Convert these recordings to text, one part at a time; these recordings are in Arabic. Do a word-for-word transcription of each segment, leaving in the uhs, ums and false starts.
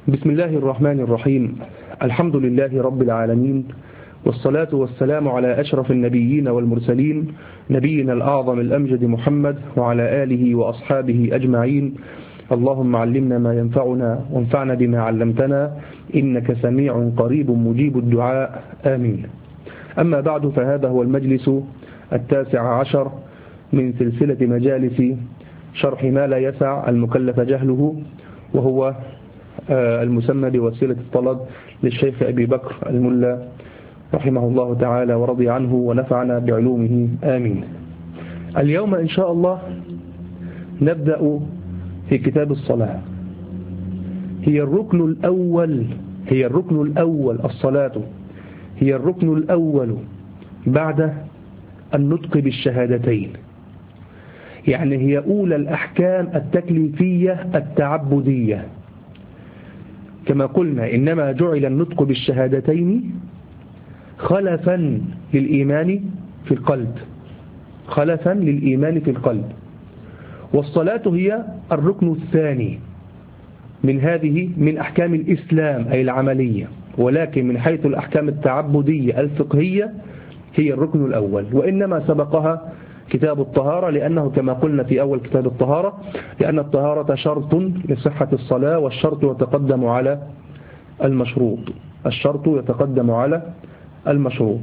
بسم الله الرحمن الرحيم. الحمد لله رب العالمين، والصلاة والسلام على أشرف النبيين والمرسلين، نبينا الأعظم الأمجد محمد وعلى آله وأصحابه أجمعين. اللهم علمنا ما ينفعنا وانفعنا بما علمتنا، إنك سميع قريب مجيب الدعاء، آمين. أما بعد، فهذا هو المجلس التاسع عشر من سلسلة مجالس شرح ما لا يسع المكلف جهله، وهو المسمى بوسيلة الطلب للشيخ أبي بكر الملا رحمه الله تعالى ورضي عنه ونفعنا بعلومه، آمين. اليوم إن شاء الله نبدأ في كتاب الصلاة. هي الركن الأول هي الركن الأول الصلاة هي الركن الأول بعد النطق بالشهادتين، يعني هي أولى الأحكام التكليفية التعبدية. كما قلنا إنما جعل النطق بالشهادتين خلفا للإيمان في القلب خلفا للإيمان في القلب والصلاة هي الركن الثاني من هذه من أحكام الإسلام أي العملية، ولكن من حيث الأحكام التعبدية الفقهية هي الركن الأول، وإنما سبقها كتاب الطهارة، لأنه كما قلنا في أول كتاب الطهارة لأن الطهارة شرط لصحة الصلاة، والشرط يتقدم على المشروط الشرط يتقدم على المشروط.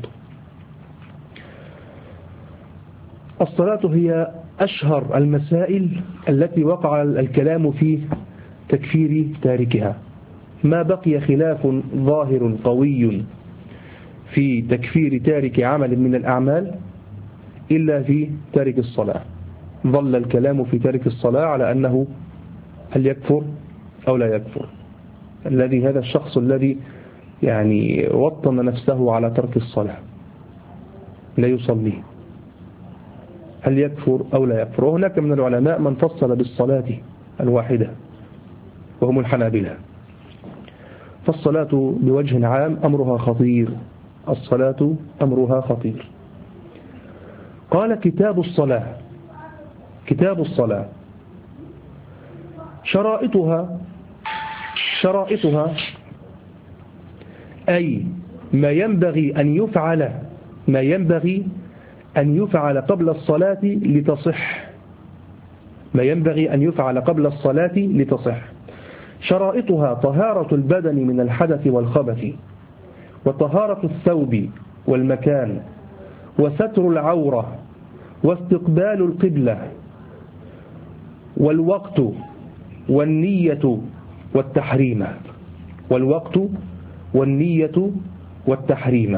الصلاة هي أشهر المسائل التي وقع الكلام في تكفير تاركها، ما بقي خلاف ظاهر قوي في تكفير تارك عمل من الأعمال إلا في تارك الصلاة. ظل الكلام في تارك الصلاة على أنه هل يكفر أو لا يكفر. الذي هذا الشخص الذي يعني وطن نفسه على ترك الصلاة لا يصلي، هل يكفر أو لا يكفر؟ وهناك من العلماء من فصل بالصلاة الواحدة وهم الحنابلة. فالصلاة بوجه عام أمرها خطير الصلاة أمرها خطير. قال كتاب الصلاة كتاب الصلاة شرائطها شرائطها أي ما ينبغي أن يفعل ما ينبغي أن يفعل قبل الصلاة لتصح ما ينبغي أن يفعل قبل الصلاة لتصح شرائطها طهارة البدن من الحدث والخبث، وطهارة الثوب والمكان، وستر العورة، واستقبال القبلة، والوقت، والنية والتحريم والوقت والنية والتحريم.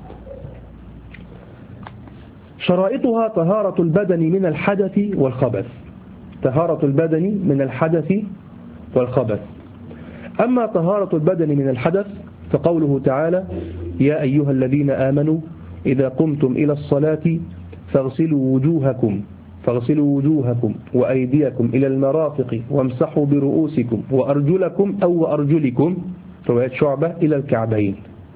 شرائطها طهارة البدن من الحدث والخبث طهارة البدن من الحدث والخبث. أما طهارة البدن من الحدث فقوله تعالى: يا أيها الذين آمنوا إذا قمتم إلى الصلاة فاغسلوا وجوهكم فاغسلوا وجوهكم وأيديكم إلى المرافق وامسحوا برؤوسكم وأرجلكم أو وأرجلكم رواية شعبة إلى الكعبين.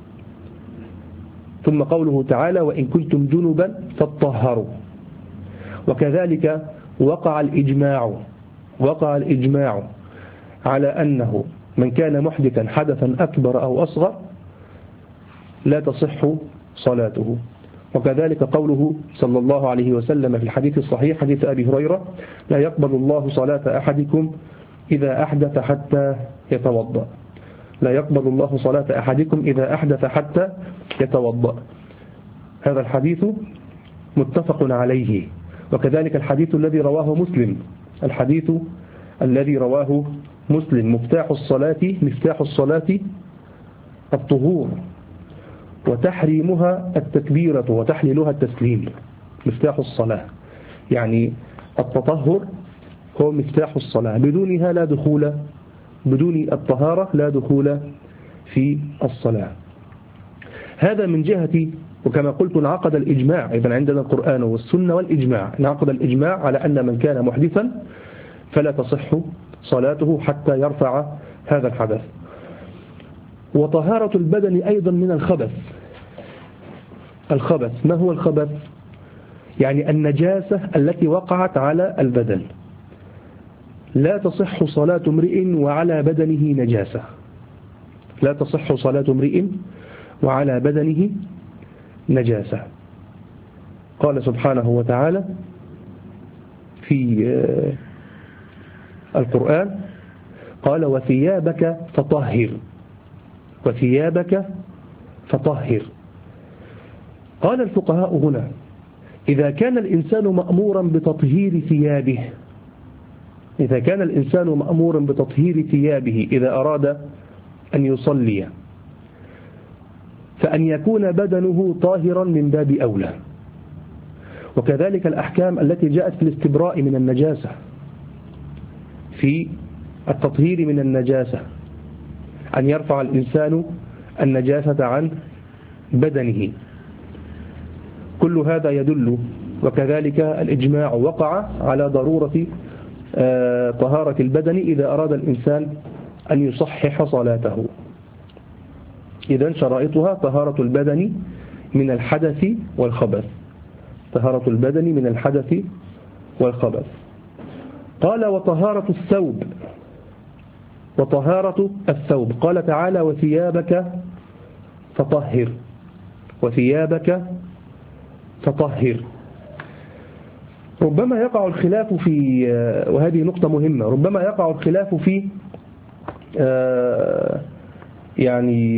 ثم قوله تعالى: وإن كنتم جنبا فاطهروا. وكذلك وقع الإجماع وقع الإجماع على أنه من كان محدثا حدثا أكبر أو أصغر لا تصح صلاته. وكذلك قوله صلى الله عليه وسلم في الحديث الصحيح حديث أبي هريرة: لا يقبل الله صلاة أحدكم إذا أحدث حتى يتوضأ لا يقبل الله صلاة أحدكم إذا أحدث حتى يتوضأ. هذا الحديث متفق عليه. وكذلك الحديث الذي رواه مسلم الحديث الذي رواه مسلم مفتاح الصلاة مفتاح الصلاة الطهور، وتحريمها التكبيرة وتحليلها التسليم. مفتاح الصلاة يعني التطهر هو مفتاح الصلاة، بدونها لا دخول بدون الطهارة لا دخول في الصلاة. هذا من جهة، وكما قلت انعقد الإجماع، إذن عندنا القرآن والسنة والإجماع، انعقد الإجماع على أن من كان محدثا فلا تصح صلاته حتى يرفع هذا الحدث. وطهارة البدن أيضا من الخبث الخبث ما هو الخبث؟ يعني النجاسة التي وقعت على البدن. لا تصح صلاة امرئ وعلى بدنه نجاسة لا تصح صلاة امرئ وعلى بدنه نجاسة. قال سبحانه وتعالى في القرآن قال وثيابك فطهر، وثيابك فطهر. قال الفقهاء هنا إذا كان الإنسان مأمورا بتطهير ثيابه، إذا كان الإنسان مأمورا بتطهير ثيابه إذا أراد أن يصلي، فأن يكون بدنه طاهرا من باب أولى. وكذلك الأحكام التي جاءت في الاستبراء من النجاسة، في التطهير من النجاسة، أن يرفع الإنسان النجاسة عن بدنه، كل هذا يدل. وكذلك الإجماع وقع على ضرورة طهارة البدن إذا أراد الإنسان أن يصحح صلاته. إذن شرائطها طهارة البدن من الحدث والخبث، طهارة البدن من الحدث والخبث. قال وطهارة الثوب، وطهارة الثوب قال تعالى وثيابك فطهر، وثيابك فطهر. ربما يقع الخلاف في، وهذه نقطة مهمة، ربما يقع الخلاف في يعني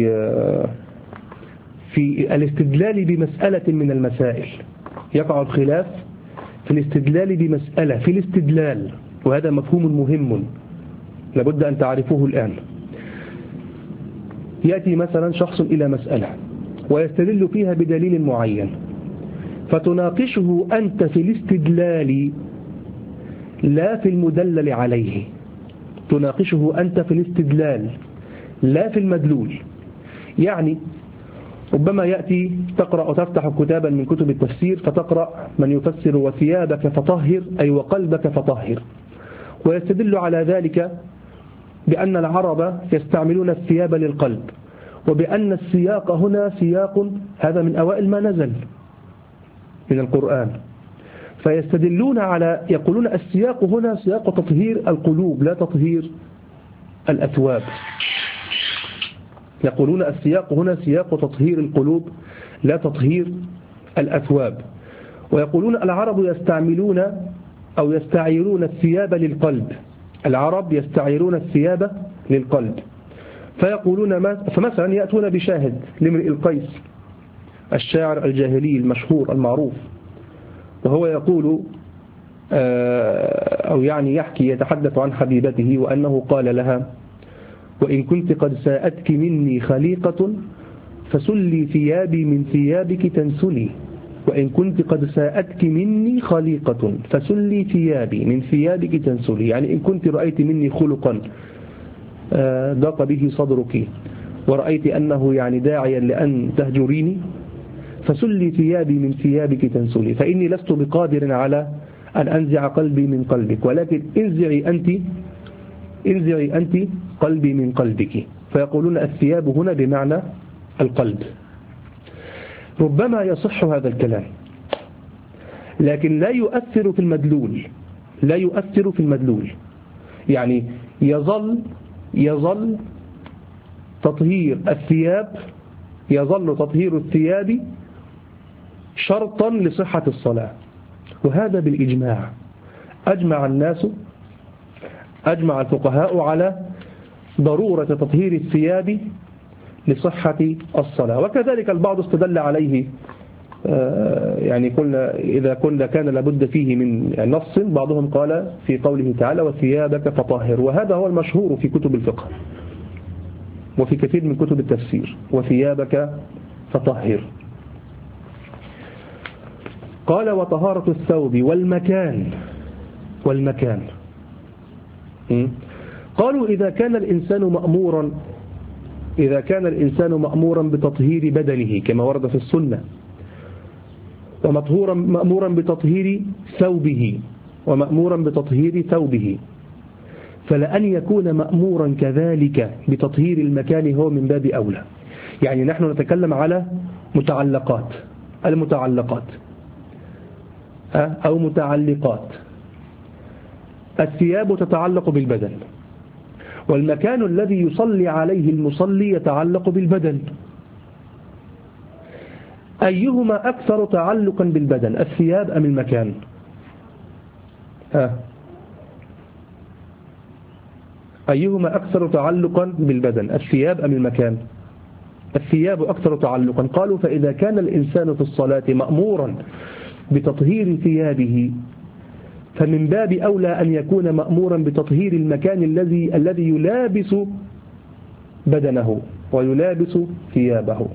في الاستدلال بمسألة من المسائل. يقع الخلاف في الاستدلال بمسألة، في الاستدلال، وهذا مفهوم مهم لابد أن تعرفوه الآن. يأتي مثلا شخص إلى مسألة ويستدل فيها بدليل معين، فتناقشه أنت في الاستدلال لا في المدلل عليه، تناقشه أنت في الاستدلال لا في المدلول. يعني ربما يأتي تقرأ وتفتح كتابا من كتب التفسير فتقرأ من يفسر وثيابك فطهر أي وقلبك فطهر، ويستدل على ذلك بأن العرب يستعملون الثياب للقلب، وبأن السياق هنا سياق هذا من أوائل ما نزل من القرآن، فيستدلون على، يقولون السياق هنا سياق تطهير القلوب لا تطهير الأثواب. يقولون السياق هنا سياق تطهير القلوب لا تطهير الأثواب. ويقولون العرب يستعملون أو يستعيرون الثياب للقلب، العرب يستعيرون الثياب للقلب. فيقولون ما فمثلا يأتون بشاهد لامرئ القيس الشاعر الجاهلي المشهور المعروف، وهو يقول أو يعني يحكي يتحدث عن حبيبته وأنه قال لها وإن كنت قد ساءتك مني خليقة فسلي ثيابي من ثيابك تنسلي، وإن كنت قد ساءتك مني خليقة فسلي ثيابي من ثيابك تنسلي، يعني إن كنت رأيت مني خلقا ضاق به صدرك ورأيت أنه يعني داعيا لأن تهجريني فسلي ثيابي من ثيابك تنسلي، فإني لست بقادر على أن أنزع قلبي من قلبك، ولكن انزعي أنت انزعي أنت قلبي من قلبك. فيقولون الثياب هنا بمعنى القلب. ربما يصح هذا الكلام، لكن لا يؤثر في المدلول، لا يؤثر في المدلول. يعني يظل يظل تطهير الثياب يظل تطهير الثياب شرطا لصحة الصلاة، وهذا بالإجماع. أجمع الناس أجمع الفقهاء على ضرورة تطهير الثياب لصحة الصلاة. وكذلك البعض استدل عليه، يعني قلنا إذا كنا كان لابد فيه من نص، بعضهم قال في قوله تعالى وثيابك فطهر، وهذا هو المشهور في كتب الفقه وفي كثير من كتب التفسير، وثيابك فطهر. قال وطهارة الثوب والمكان والمكان قالوا إذا كان الإنسان مأمورا إذا كان الإنسان مأمورا بتطهير بدنه كما ورد في السنة، ومطهورا مأمورا بتطهير ثوبه ومأمورا بتطهير ثوبه، فلأن يكون مأمورا كذلك بتطهير المكان هو من باب أولى. يعني نحن نتكلم على متعلقات، المتعلقات أو متعلقات. الثياب تتعلق بالبدن، والمكان الذي يصلي عليه المصلي يتعلق بالبدن. أيهما أكثر تعلقا بالبدن، الثياب أم المكان؟ آه. أيهما أكثر تعلقا بالبدن، الثياب أم المكان؟ الثياب أكثر تعلقا. قالوا فإذا كان الإنسان في الصلاة مأمورا بتطهير ثيابه فمن باب أولى أن يكون مأمورا بتطهير المكان الذي الذي يلابس بدنه ويلابس ثيابه.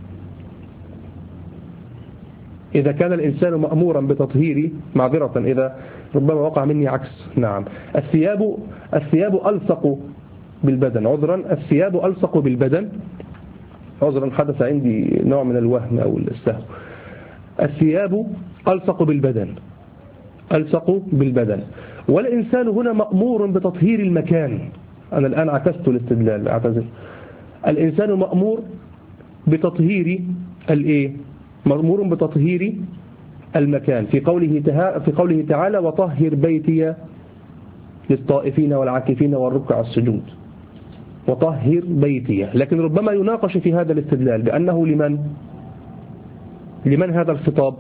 إذا كان الإنسان مأمورا بتطهير، معذرة إذا ربما وقع مني عكس، نعم، الثياب الثياب ألصق بالبدن، عذرا الثياب ألصق بالبدن، عذرا حدث عندي نوع من الوهم أو السهو. الثياب ألصق بالبدن، ألصق بالبدن، والإنسان هنا مأمور بتطهير المكان. أنا الآن عكست الاستدلال، أعتذر. الإنسان مأمور بتطهير الإيه؟ مأمور بتطهير المكان في قوله في قوله تعالى وطهر بيتي للطائفين والعاكفين والركع السجود، وطهر بيتي. لكن ربما يناقش في هذا الاستدلال بأنه لمن لمن هذا الخطاب؟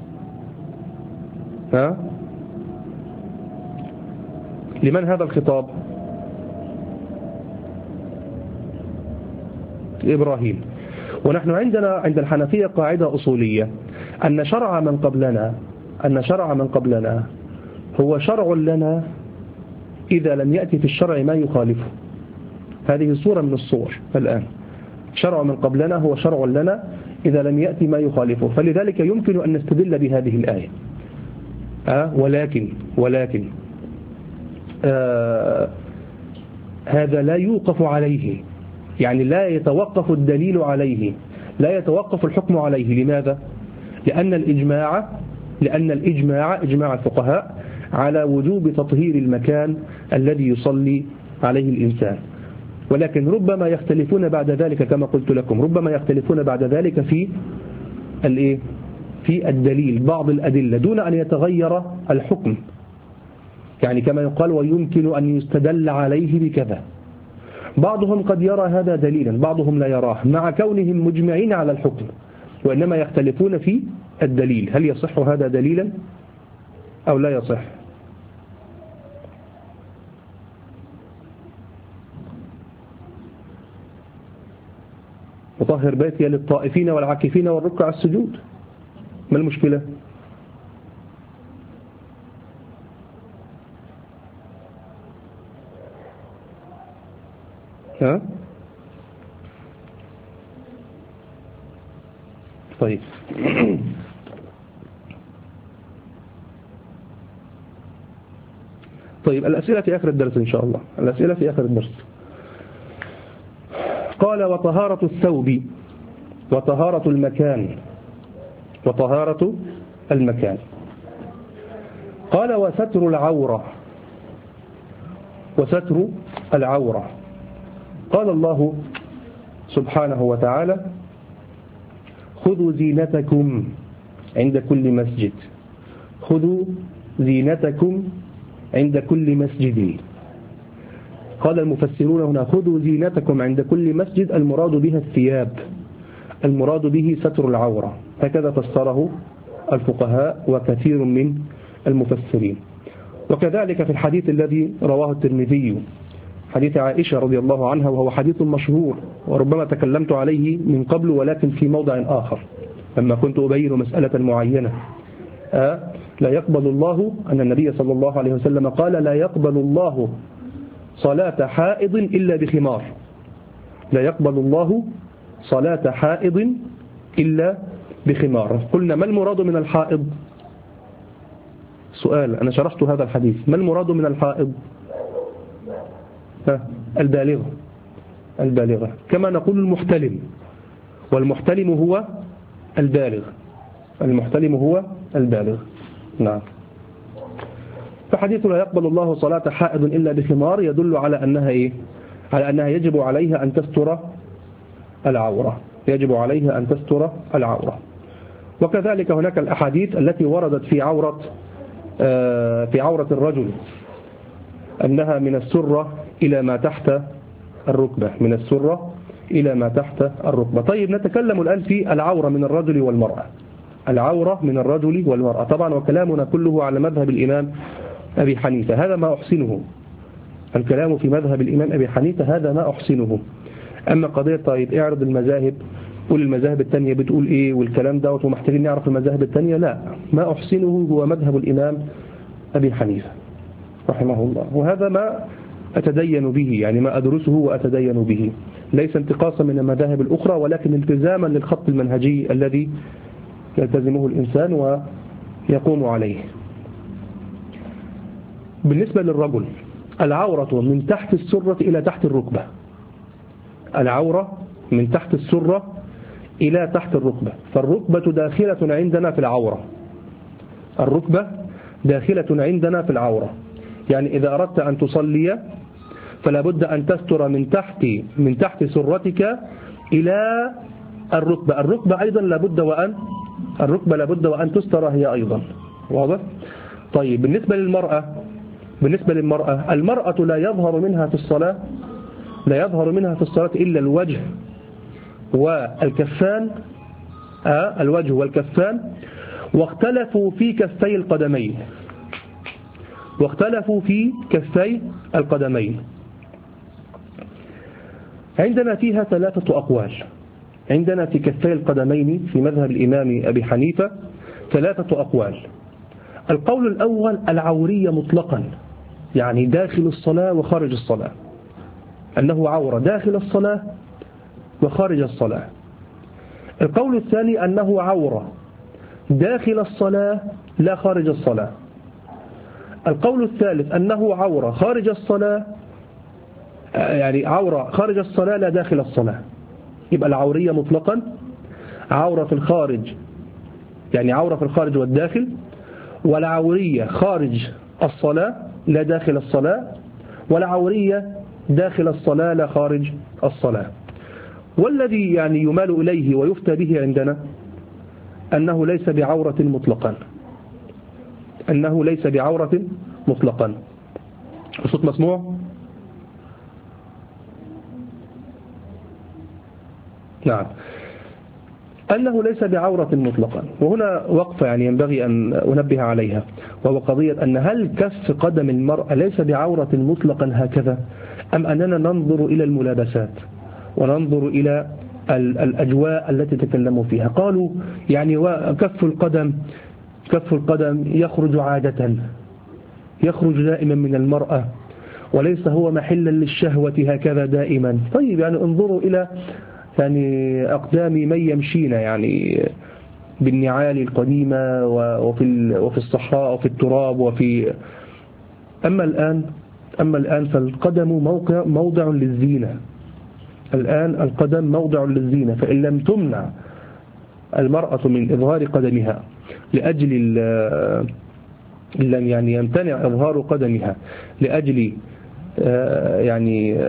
ها؟ لمن هذا الخطاب؟ إبراهيم. ونحن عندنا عند الحنفية قاعدة أصولية أن شرع من قبلنا أن شرع من قبلنا هو شرع لنا إذا لم يأتي في الشرع ما يخالفه. هذه صورة من الصور. الآن شرع من قبلنا هو شرع لنا إذا لم يأتي ما يخالفه، فلذلك يمكن أن نستدل بهذه الآية. أه ولكن ولكن آه هذا لا يوقف عليه، يعني لا يتوقف الدليل عليه، لا يتوقف الحكم عليه. لماذا؟ لأن الإجماع لأن الإجماع إجماع الفقهاء على وجوب تطهير المكان الذي يصلي عليه الإنسان. ولكن ربما يختلفون بعد ذلك كما قلت لكم، ربما يختلفون بعد ذلك في الإيه؟ في الدليل، بعض الأدلة دون أن يتغير الحكم. يعني كما يقال ويمكن أن يستدل عليه بكذا. بعضهم قد يرى هذا دليلا، بعضهم لا يراه، مع كونهم مجمعين على الحكم، وإنما يختلفون في الدليل. هل يصح هذا دليلا أو لا يصح؟ وطهر بيتي للطائفين والعاكفين والركع السجود، ما المشكلة؟ ها؟ طيب طيب الأسئلة في آخر الدرس إن شاء الله، الأسئلة في آخر الدرس. قال وطهارة الثوب وطهارة المكان وطهارة المكان. قال وستر العورة وستر العورة. قال الله سبحانه وتعالى خذوا زينتكم عند كل مسجد، خذوا زينتكم عند كل مسجد. قال المفسرون هنا خذوا زينتكم عند كل مسجد، المراد بها الثياب، المراد به ستر العورة، هكذا فسره الفقهاء وكثير من المفسرين. وكذلك في الحديث الذي رواه الترمذي، حديث عائشة رضي الله عنها، وهو حديث مشهور وربما تكلمت عليه من قبل ولكن في موضع آخر لما كنت أبين مسألة معينة. آه لا يقبل الله، أن النبي صلى الله عليه وسلم قال لا يقبل الله صلاة حائض إلا بخمار، لا يقبل الله صلاة حائض إلا بخمار. قلنا ما المراد من الحائض؟ سؤال، أنا شرحت هذا الحديث، ما المراد من الحائض؟ البالغة، البالغة كما نقول المحتلم، والمحتلم هو البالغ، المحتلم هو البالغ. نعم. فحديث لا يقبل الله صلاة حائض إلا بخمار يدل على أنها إيه؟ على أنها يجب عليها أن تستر العورة، يجب عليها أن تستر العورة. وكذلك هناك الأحاديث التي وردت في عورة في عورة الرجل أنها من السرة إلى ما تحت الركبة، من السرة إلى ما تحت الركبة. طيب نتكلم الآن في العورة من الرجل والمرأة. العورة من الرجل والمرأة، طبعا وكلامنا كله على مذهب الإمام أبي حنيفة، هذا ما أحسنه. الكلام في مذهب الإمام أبي حنيفة هذا ما أحسنه. أما قضية طيب اعرض المذاهب، قول المذاهب التانية بتقول إيه والكلام دوت ومحتاجين نعرف المذاهب التانية، لا، ما أحسنه هو مذهب الإمام أبي حنيفة رحمه الله، وهذا ما أتدين به، يعني ما أدرسه وأتدين به، ليس انتقاصا من المذاهب الأخرى ولكن التزاما للخط المنهجي الذي يلتزمه الإنسان ويقوم عليه. بالنسبة للرجل، العورة من تحت السرة إلى تحت الركبة، العورة من تحت السرة إلى تحت الركبة، فالركبة داخلة عندنا في العورة، الركبة داخلة عندنا في العورة، يعني إذا أردت أن تصلي فلا بد أن تستر من تحت من تحت سرتك إلى الركبة، الركبة أيضا لابد وأن الركبة لابد وأن تستر هي أيضا، واضح؟ طيب بالنسبة للمرأة، بالنسبة للمرأة المرأة لا يظهر منها في الصلاة لا يظهر منها في الصلاة إلا الوجه والكفان، آه الوجه والكفان، واختلفوا في كفي القدمين واختلفوا في كفي القدمين عندنا فيها ثلاثة أقوال. عندنا في كفي القدمين في مذهب الإمام أبي حنيفة ثلاثة أقوال. القول الأول العورية مطلقا، يعني داخل الصلاة وخارج الصلاة، أنه عورة داخل الصلاة وخارج الصلاة. القول الثاني أنه عورة داخل الصلاة لا خارج الصلاة. القول الثالث أنه عورة خارج الصلاة، يعني عورة خارج الصلاة لا داخل الصلاة. يبقى العورية مطلقا عورة في الخارج، يعني عورة في الخارج والداخل، والعورية خارج الصلاة لا داخل الصلاة، والعورية داخل الصلاة لا خارج الصلاة. والذي يعني يمال إليه ويفتى به عندنا أنه ليس بعورة مطلقا، أنه ليس بعورة مطلقا. الصوت مسموع؟ نعم، أنه ليس بعورة مطلقا. وهنا وقفة يعني ينبغي أن أنبه عليها، وهو قضية أن هل كف قدم المرأة ليس بعورة مطلقا هكذا، أم أننا ننظر إلى الملابسات وننظر إلى الأجواء التي تكلموا فيها. قالوا يعني كف القدم كف القدم يخرج عادة، يخرج دائما من المرأة، وليس هو محلا للشهوة هكذا دائما. طيب يعني انظروا إلى يعني أقدام من يمشين يعني بالنعال القديمة وفي وفي الصحراء وفي التراب وفي أما الآن أما الآن فالقدم موقع موضع للزينة. الآن القدم موضع للزينة، فإن لم تمنع المرأة من إظهار قدمها لأجل لم يعني يمتنع إظهار قدمها لأجل يعني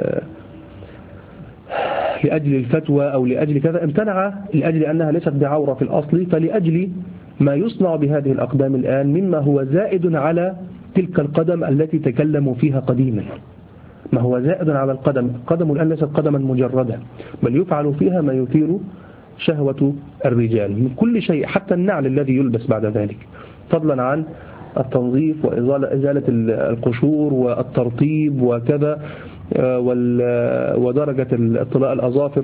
لأجل الفتوى أو لأجل كذا، امتنع لأجل أنها ليست بعورة في الأصل، فلأجل ما يصنع بهذه الأقدام الآن مما هو زائد على تلك القدم التي تكلموا فيها قديما، ما هو زائد على القدم. القدم الآن ليست قدما مجردة، بل يفعل فيها ما يثير شهوة الرجال من كل شيء، حتى النعل الذي يلبس بعد ذلك، فضلا عن التنظيف وإزالة القشور والترطيب وكذا، ودرجة اطلاء الأظافر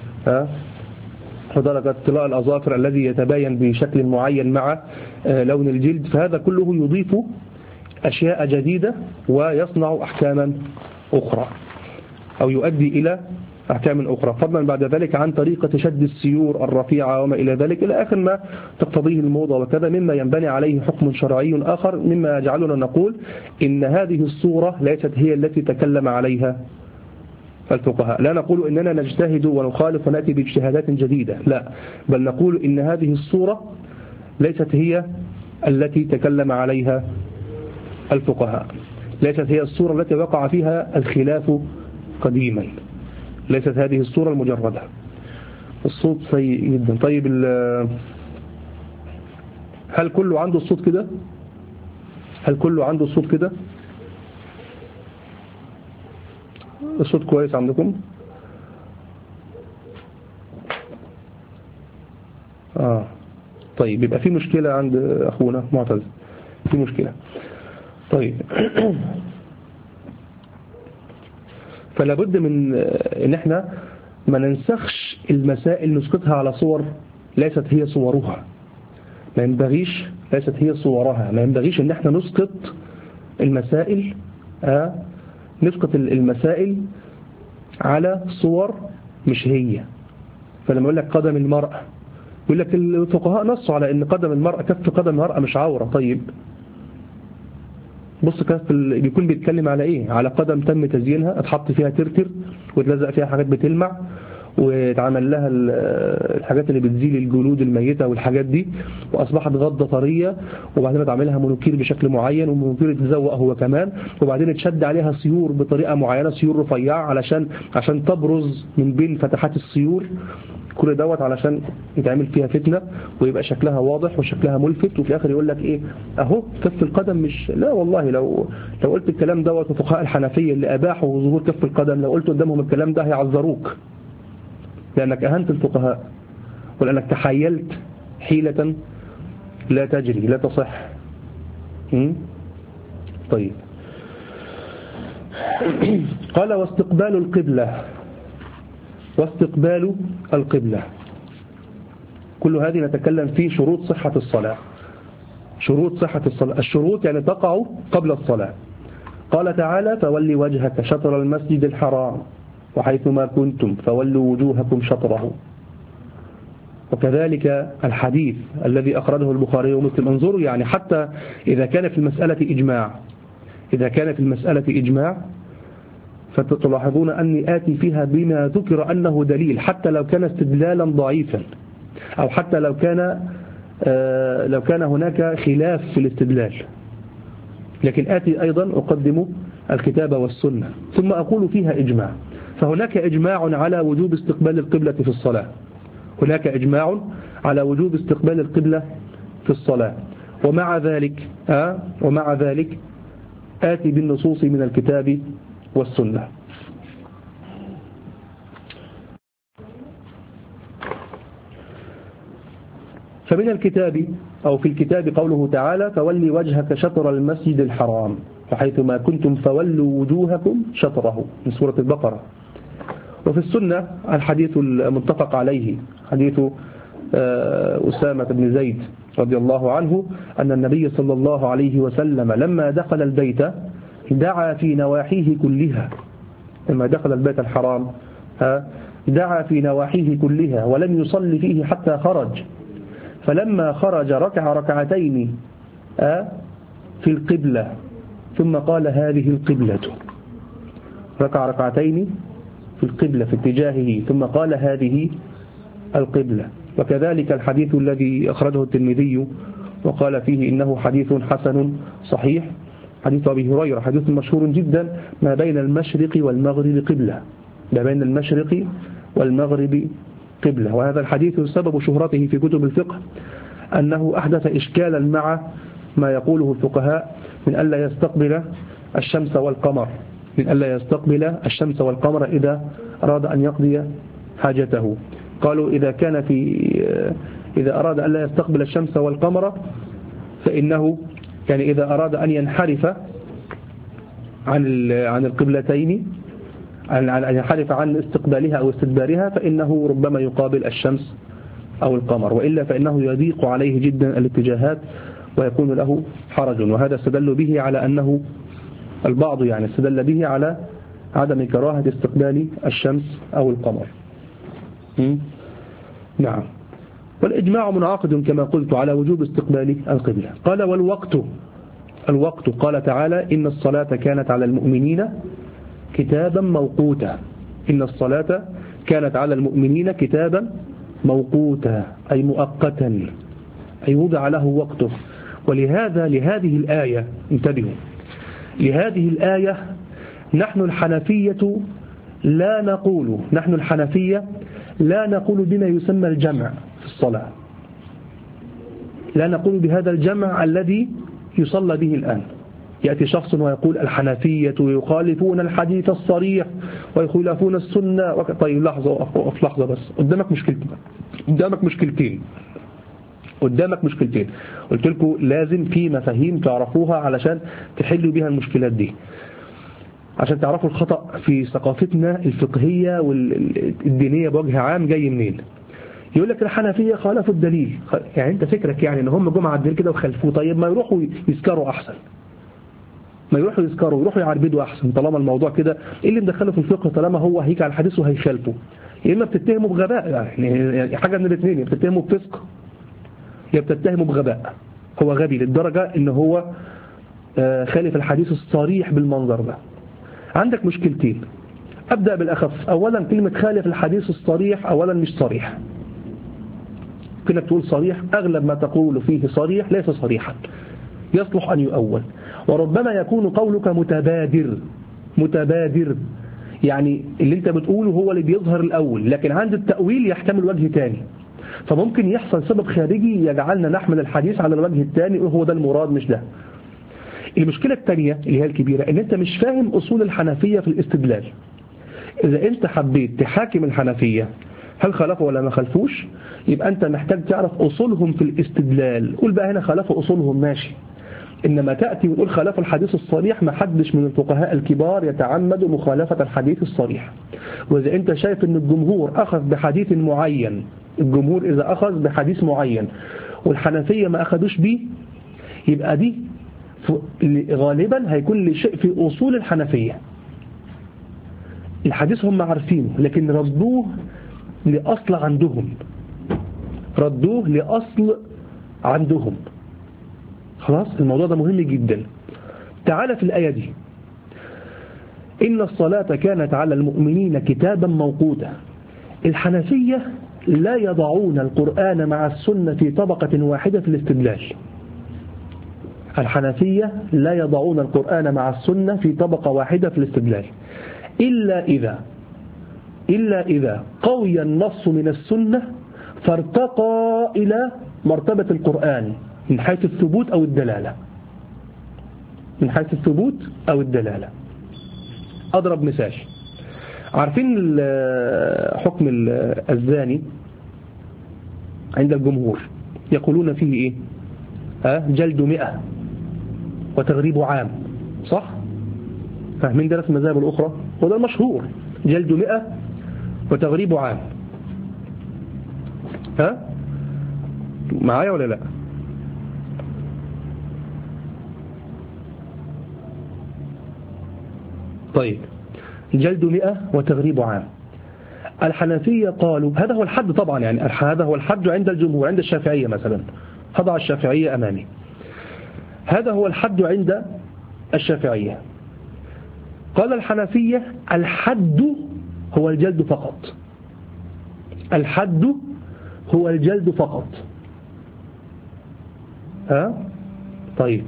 ودرجة اطلاء الأظافر الذي يتباين بشكل معين مع لون الجلد. فهذا كله يضيف أشياء جديدة ويصنع أحكاما أخرى أو يؤدي إلى أحكام أخرى، فضلا بعد ذلك عن طريقة شد السيور الرفيعة وما إلى ذلك إلى آخر ما تقتضيه الموضة وكذا، مما ينبني عليه حكم شرعي آخر، مما يجعلنا نقول إن هذه الصورة ليست هي التي تكلم عليها الفقهاء. لا نقول إننا نجتهد ونخالف ونأتي باجتهادات جديدة، لا، بل نقول إن هذه الصورة ليست هي التي تكلم عليها الفقهاء، ليست هي الصورة التي وقع فيها الخلاف قديما، ليست هذه الصورة المجردة. الصوت سيء جدا. طيب هل كله عنده الصوت كده؟ هل كله عنده الصوت كده؟ الصوت كويس عندكم؟ آه طيب يبقى في مشكلة عند أخونا معتز، في مشكلة. طيب فلا بد من ان احنا ما ننسخش المسائل نسقطها على صور ليست هي صورها، ما ينبغيش ليست هي صورها، ما ينبغيش ان احنا نسقط المسائل آه نسقط المسائل على صور مش هي. فلما يقول لك قدم المرأة، يقول لك الفقهاء نصوا على ان قدم المرأة كف قدم المرأة مش عورة. طيب بص كف بيكون بيتكلم على ايه؟ على قدم تم تزيينها، اتحط فيها ترتر واتلزق فيها حاجات بتلمع واتعمل لها الحاجات اللي بتزيل الجلود الميتة والحاجات دي، واصبحت غضة طرية، وبعدين اتعملها مونوكير بشكل معين، والمونوكير اتزوق هو كمان، وبعدين اتشد عليها سيور بطريقة معينة، سيور رفيعة علشان عشان تبرز من بين فتحات السيور. كل دوت علشان يتعمل فيها فتنة ويبقى شكلها واضح وشكلها ملفت، وفي الآخر يقول لك إيه أهو كف القدم مش. لا والله، لو لو قلت الكلام دوت وفقهاء الحنفية اللي أباحوا ظهور كف القدم لو قلت قدامهم الكلام ده هيعذروك، لأنك أهنت الفقهاء ولأنك تحايلت حيلة لا تجري لا تصح. طيب قال واستقبال القبلة، واستقبال القبلة كل هذه نتكلم في شروط صحة الصلاة. شروط صحة الصلاة، الشروط يعني تقع قبل الصلاة. قال تعالى فولي وجهك شطر المسجد الحرام وحيثما كنتم فولوا وجوهكم شطره. وكذلك الحديث الذي أخرجه البخاري ومسلم. انظروا يعني حتى إذا كان في المسألة إجماع إذا كان في المسألة إجماع فتلاحظون أني آتي فيها بما ذكر أنه دليل، حتى لو كان استدلالا ضعيفا، أو حتى لو كان آه لو كان هناك خلاف في الاستدلال، لكن آتي أيضا أقدم الكتاب والسنة ثم أقول فيها إجماع. فهناك إجماع على وجوب استقبال القبلة في الصلاة، هناك إجماع على وجوب استقبال القبلة في الصلاة، ومع ذلك آه ومع ذلك آتي بالنصوص من الكتاب والسنة. فمن الكتاب أو في الكتاب قوله تعالى فولي وجهك شطر المسجد الحرام فحيثما كنتم فولوا وجوهكم شطره من سورة البقرة. وفي السنة الحديث المتفق عليه حديث أسامة بن زيد رضي الله عنه أن النبي صلى الله عليه وسلم لما دخل البيت دعا في نواحيه كلها، لما دخل البيت الحرام دعا في نواحيه كلها ولم يصلي فيه حتى خرج، فلما خرج ركع ركعتين في القبلة ثم قال هذه القبلة، ركع ركعتين في القبلة في اتجاهه ثم قال هذه القبلة. وكذلك الحديث الذي أخرجه الترمذي وقال فيه إنه حديث حسن صحيح، حديث أبي هريرة، حديث مشهور جدا ما بين المشرق والمغرب قبلة، ما بين المشرق والمغرب قبلة. وهذا الحديث سبب شهرته في كتب الفقه أنه أحدث إشكالا مع ما يقوله الفقهاء من ألا يستقبل الشمس والقمر من ألا يستقبل الشمس والقمر إذا أراد أن يقضي حاجته. قالوا إذا كان في إذا أراد أن لا يستقبل الشمس والقمر فإنه يعني إذا أراد أن ينحرف عن عن القبلتين أن ينحرف عن استقبالها أو استدبارها فإنه ربما يقابل الشمس أو القمر، وإلا فإنه يضيق عليه جدا الاتجاهات ويكون له حرج. وهذا استدل به على أنه البعض يعني استدل به على عدم كراهة استقبال الشمس أو القمر. نعم. والإجماع منعقد كما قلت على وجوب استقبال القبلة. قال والوقت، الوقت قال تعالى إن الصلاة كانت على المؤمنين كتابا موقوتا، إن الصلاة كانت على المؤمنين كتابا موقوتا أي مؤقتا، أي وضع له وقته. ولهذا لهذه الآية انتبهوا، لهذه الآية نحن الحنفية لا نقول نحن الحنفية لا نقول بما يسمى الجمع في الصلاة، لا نقول بهذا الجمع الذي يصلى به الآن، يأتي شخص ويقول الحنفية يخالفون الحديث الصريح ويخالفون السنة وك... طيب لحظة وقف لحظة بس، قدامك مشكلتين قدامك مشكلتين قدامك مشكلتين قلت لكم لازم في مفاهيم تعرفوها علشان تحلوا بها المشكلات دي، عشان تعرفوا الخطأ في ثقافتنا الفقهية والدينية بوجه عام جاي منين. يقول لك الحنفية خالفوا الدليل، يعني انت فكرك يعني ان هم جمعة على الدليل كده وخلفوه، طيب ما يروحوا يسكروا احسن، ما يروحوا يسكروا يروحوا يعربدوا احسن. طالما الموضوع كده ايه اللي مدخله في الفقه؟ طالما هو هيجي على الحديث وهيخالفه، يا اما بتتهمه بغباء، يعني حاجة من الاثنين، يا بتتهمه بفسق يا بتتهمه بغباء. هو غبي للدرجة ان هو خالف الحديث الصريح بالمنظر ده. عندك مشكلتين، أبدأ بالأخف. أولا كلمة خالف الحديث الصريح أولا مش صريح، كنك تقول صريح، أغلب ما تقول فيه صريح ليس صريحا، يصلح أن يؤول، وربما يكون قولك متبادر متبادر يعني اللي انت بتقوله هو اللي بيظهر الأول، لكن عند التأويل يحتمل وجه تاني، فممكن يحصل سبب خارجي يجعلنا نحمل الحديث على الوجه الثاني وهو ده المراد مش ده. المشكلة الثانية اللي هي الكبيرة ان انت مش فاهم أصول الحنفية في الاستدلال. إذا أنت حبيت تحاكم الحنفية هل خالفوا ولا ما خالفوش، يبقى أنت محتاج تعرف أصولهم في الاستدلال. قول بقى هنا خالفوا أصولهم ماشي، إنما تأتي وتقول خالفوا الحديث الصريح، ما حدش من الفقهاء الكبار يتعمد مخالفة الحديث الصريح. وإذا أنت شايف أن الجمهور أخذ بحديث معين، الجمهور إذا أخذ بحديث معين والحنفية ما أخذوش به، يبقى دي غالبا هيكون لشيء في أصول الحنفية. الحديث هم عارفينه لكن ردوه لأصل عندهم، ردوه لأصل عندهم. خلاص الموضوع ده مهم جدا. تعال في الآية دي، إن الصلاة كانت على المؤمنين كتابا موقوتا. الحنفية لا يضعون القرآن مع السنة في طبقة واحدة في الاستدلال. الحنفية لا يضعون القرآن مع السنة في طبقة واحدة في الاستدلال، إلا إذا إلا إذا قوي النص من السنة فارتقى إلى مرتبة القرآن من حيث الثبوت أو الدلالة، من حيث الثبوت أو الدلالة. أضرب مثال، عارفين حكم الزاني عند الجمهور يقولون فيه إيه؟ ها جلد مئة وتغريب عام، صح؟ فاهمين درس المذاهب الأخرى؟ وده المشهور، جلد مئة وتغريب عام. ها معايا ولا لا؟ طيب جلد مئة وتغريب عام. الحنفية قالوا هذا هو الحد طبعا، يعني هذا هو الحد عند الجمهور. عند الشافعية مثلا، هضع الشافعية أمامي، هذا هو الحد عند الشافعية. قال الحنفية الحد هو الجلد فقط، الحد هو الجلد فقط. ها طيب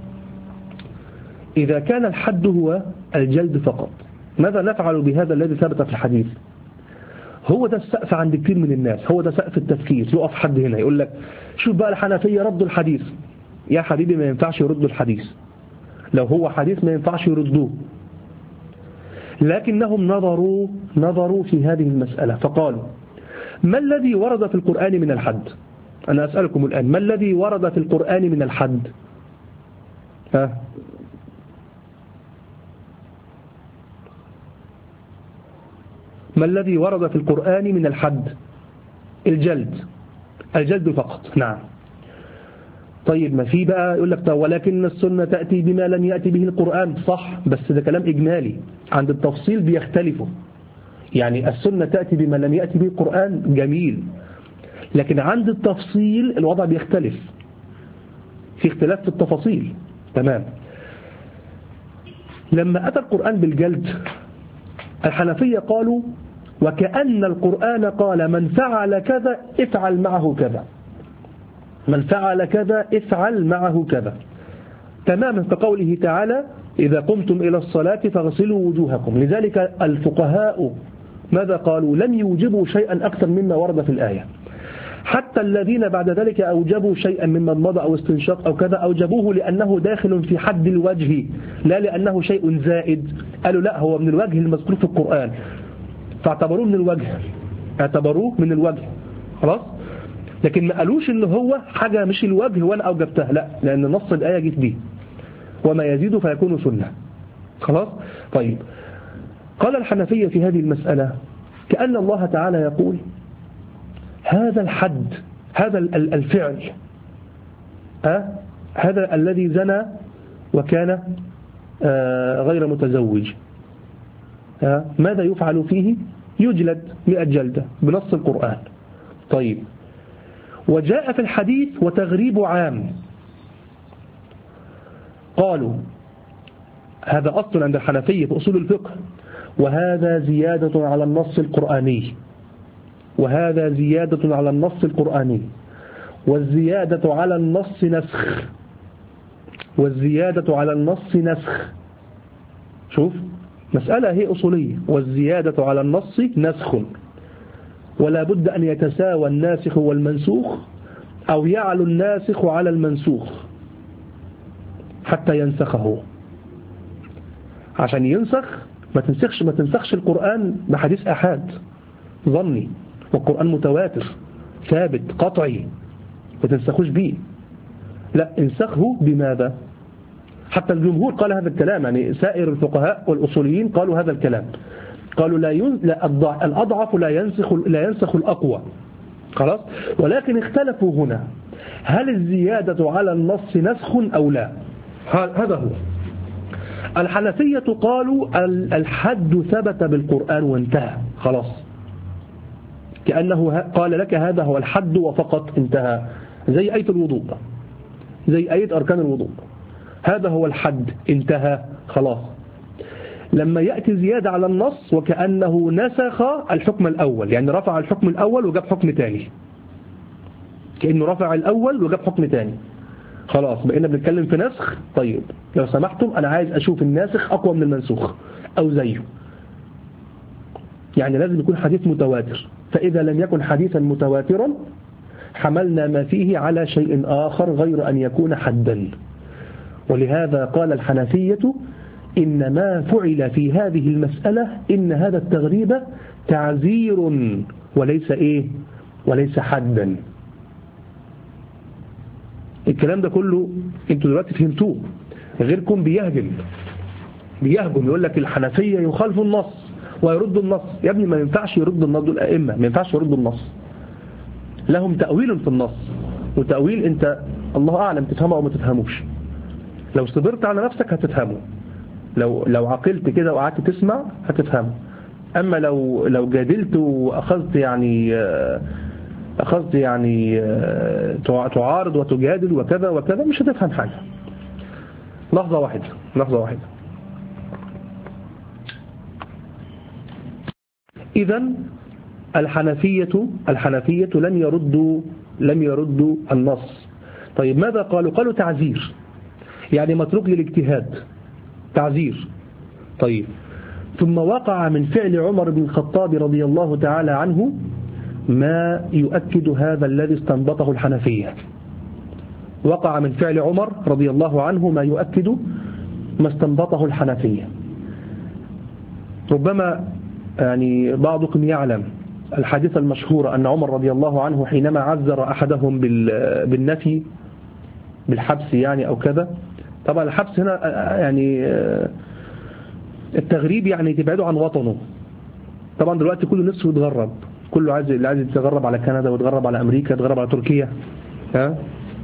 إذا كان الحد هو الجلد فقط، ماذا نفعل بهذا الذي ثبت في الحديث؟ هو ده السقف عند كثير من الناس، هو ده سقف التفكير. يقف حد هنا يقول لك شوف بقى الحنفية ردوا الحديث. يا حبيبي ما ينفعش يردوا الحديث، لو هو حديث ما ينفعش يردوه، لكنهم نظروا نظروا في هذه المسألة فقالوا ما الذي ورد في القرآن من الحد؟ أنا أسألكم الآن، ما الذي ورد في القرآن من الحد؟ ها ما الذي ورد في القرآن من الحد؟ الجلد، الجلد فقط. نعم. طيب ما في بقى يقول لك ولكن السنة تأتي بما لم يأتي به القرآن، صح، بس ده كلام إجمالي، عند التفصيل بيختلفوا. يعني السنة تأتي بما لم يأتي به القرآن جميل، لكن عند التفصيل الوضع بيختلف، في اختلاف في التفاصيل. تمام. لما أتى القرآن بالجلد الحنفية قالوا وكأن القرآن قال من فعل كذا افعل معه كذا، من فعل كذا افعل معه كذا، تماما كقوله تعالى إذا قمتم إلى الصلاة فاغسلوا وجوهكم. لذلك الفقهاء ماذا قالوا؟ لم يوجبوا شيئا أكثر مما ورد في الآية. حتى الذين بعد ذلك أوجبوا شيئا مما مضى أو استنشاق أو كذا أوجبوه لأنه داخل في حد الوجه لا لأنه شيء زائد. قالوا لا هو من الوجه المذكور في القرآن فاعتبروه من الوجه اعتبروه من الوجه خلاص. لكن ما قالوش إن هو حاجة مش الوجه وأنا أوجبتها، لا، لأن نص الآية جت به وما يزيد فيكون سنة خلاص. طيب قال الحنفية في هذه المسألة كأن الله تعالى يقول هذا الحد هذا الفعل أه؟ هذا الذي زنى وكان آه غير متزوج أه؟ ماذا يفعل فيه؟ يجلد مئة جلدة بنص القرآن. طيب وجاء في الحديث وتغريب عام، قالوا هذا أصل عند الحنفية في أصول الفقه، وهذا زيادة على النص القرآني وهذا زيادة على النص القرآني والزيادة على النص نسخ والزيادة على النص نسخ. شوف مسألة هي أصولية، والزيادة على النص نسخ، ولا بد أن يتساوى الناسخ والمنسوخ أو يعلو الناسخ على المنسوخ حتى ينسخه. عشان ينسخ ما تنسخش ما تنسخش القرآن بحديث أحاد ظني، والقرآن متواتر ثابت قطعي ما تنسخوش به، لا انسخه بماذا؟ حتى الجمهور قال هذا الكلام، يعني سائر الفقهاء والأصوليين قالوا هذا الكلام، قالوا لا, ين... لا الأضعف لا ينسخ لا ينسخ الأقوى خلاص. ولكن اختلفوا هنا هل الزيادة على النص نسخ أو لا؟ هذا هو. الحنفية قالوا الحد ثبت بالقرآن وانتهى خلاص، كأنه قال لك هذا هو الحد وفقط انتهى، زي آية الوضوء زي آية أركان الوضوء، هذا هو الحد انتهى خلاص. لما يأتي زيادة على النص وكأنه نسخ الحكم الأول، يعني رفع الحكم الأول وجاب حكم تاني، كأنه رفع الأول وجاب حكم تاني خلاص. بقينا بنتكلم في نسخ. طيب لو سمحتم أنا عايز أشوف الناسخ أقوى من المنسوخ أو زيه، يعني لازم يكون حديث متواتر، فإذا لم يكن حديثا متواترا حملنا ما فيه على شيء آخر غير أن يكون حدا. ولهذا قال الحنفية إن ما فعل في هذه المسألة إن هذا التغريب تعزير وليس إيه وليس حدا. الكلام ده كله انتوا دلوقتي فهمتوه، غيركم بيهجم بيهجم يقول لك الحنفية يخالف النص ويرد النص. يا ابني ما ينفعش يرد النص، دول الأئمة ما ينفعش يرد النص، لهم تأويل في النص، وتأويل انت الله أعلم تفهمه أو ما تفهموش. لو صبرت على نفسك هتفهمه، لو لو عقلت كده وقعدت تسمع هتفهمه. أما لو لو جادلت وأخذت يعني أخذت يعني تعارض وتجادل وكذا وكذا مش هتفهم حاجة. لحظة واحدة لحظة واحدة. إذن الحنفية الحنفية لم يردوا لم يردوا النص. طيب ماذا قالوا؟ قالوا تعزير، يعني متروك للاجتهاد، تعزير. طيب ثم وقع من فعل عمر بن الخطاب رضي الله تعالى عنه ما يؤكد هذا الذي استنبطه الحنفية. وقع من فعل عمر رضي الله عنه ما يؤكد ما استنبطه الحنفية. ربما يعني بعضكم يعلم الحديث المشهور أن عمر رضي الله عنه حينما عذر أحدهم بالنفي بالحبس يعني أو كذا، طبعا الحبس هنا يعني التغريب يعني تبعده عن وطنه. طبعا دلوقتي كله نفسه يتغرب، كله عايز اللي عايز يتغرب على كندا ويتغرب على أمريكا يتغرب على تركيا ها.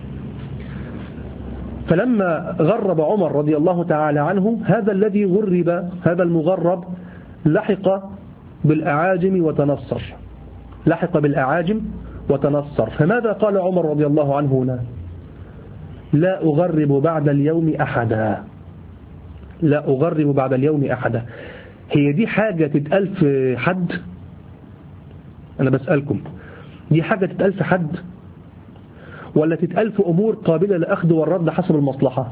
فلما غرب عمر رضي الله تعالى عنه هذا الذي غرب هذا المغرب لحق بالأعاجم وتنصر لحق بالأعاجم وتنصر. فماذا قال عمر رضي الله عنه هنا؟ لا أغرب بعد اليوم أحدا لا أغرب بعد اليوم أحدا. هي دي حاجة تتقال في حد؟ أنا بسألكم، دي حاجة تتقال في حد ولا تتقال في أمور قابلة لأخذ والرد حسب المصلحة؟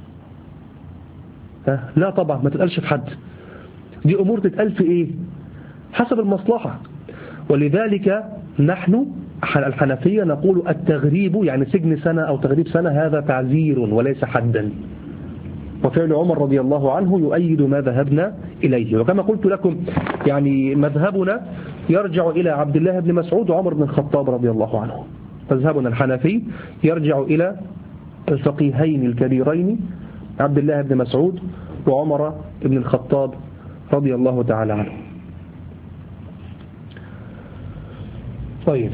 لا طبعا ما تتقالش في حد، دي أمور تتقال في إيه؟ حسب المصلحة. ولذلك نحن الحنفية نقول التغريب يعني سجن سنة أو تغريب سنة هذا تعزير وليس حدا، وفعل عمر رضي الله عنه يؤيد ما ذهبنا إليه. وكما قلت لكم يعني مذهبنا يرجع إلى عبد الله بن مسعود وعمر بن الخطاب رضي الله عنه. مذهبنا الحنفي يرجع إلى الفقيهين الكبيرين عبد الله بن مسعود وعمر بن الخطاب رضي الله تعالى عنه. طيب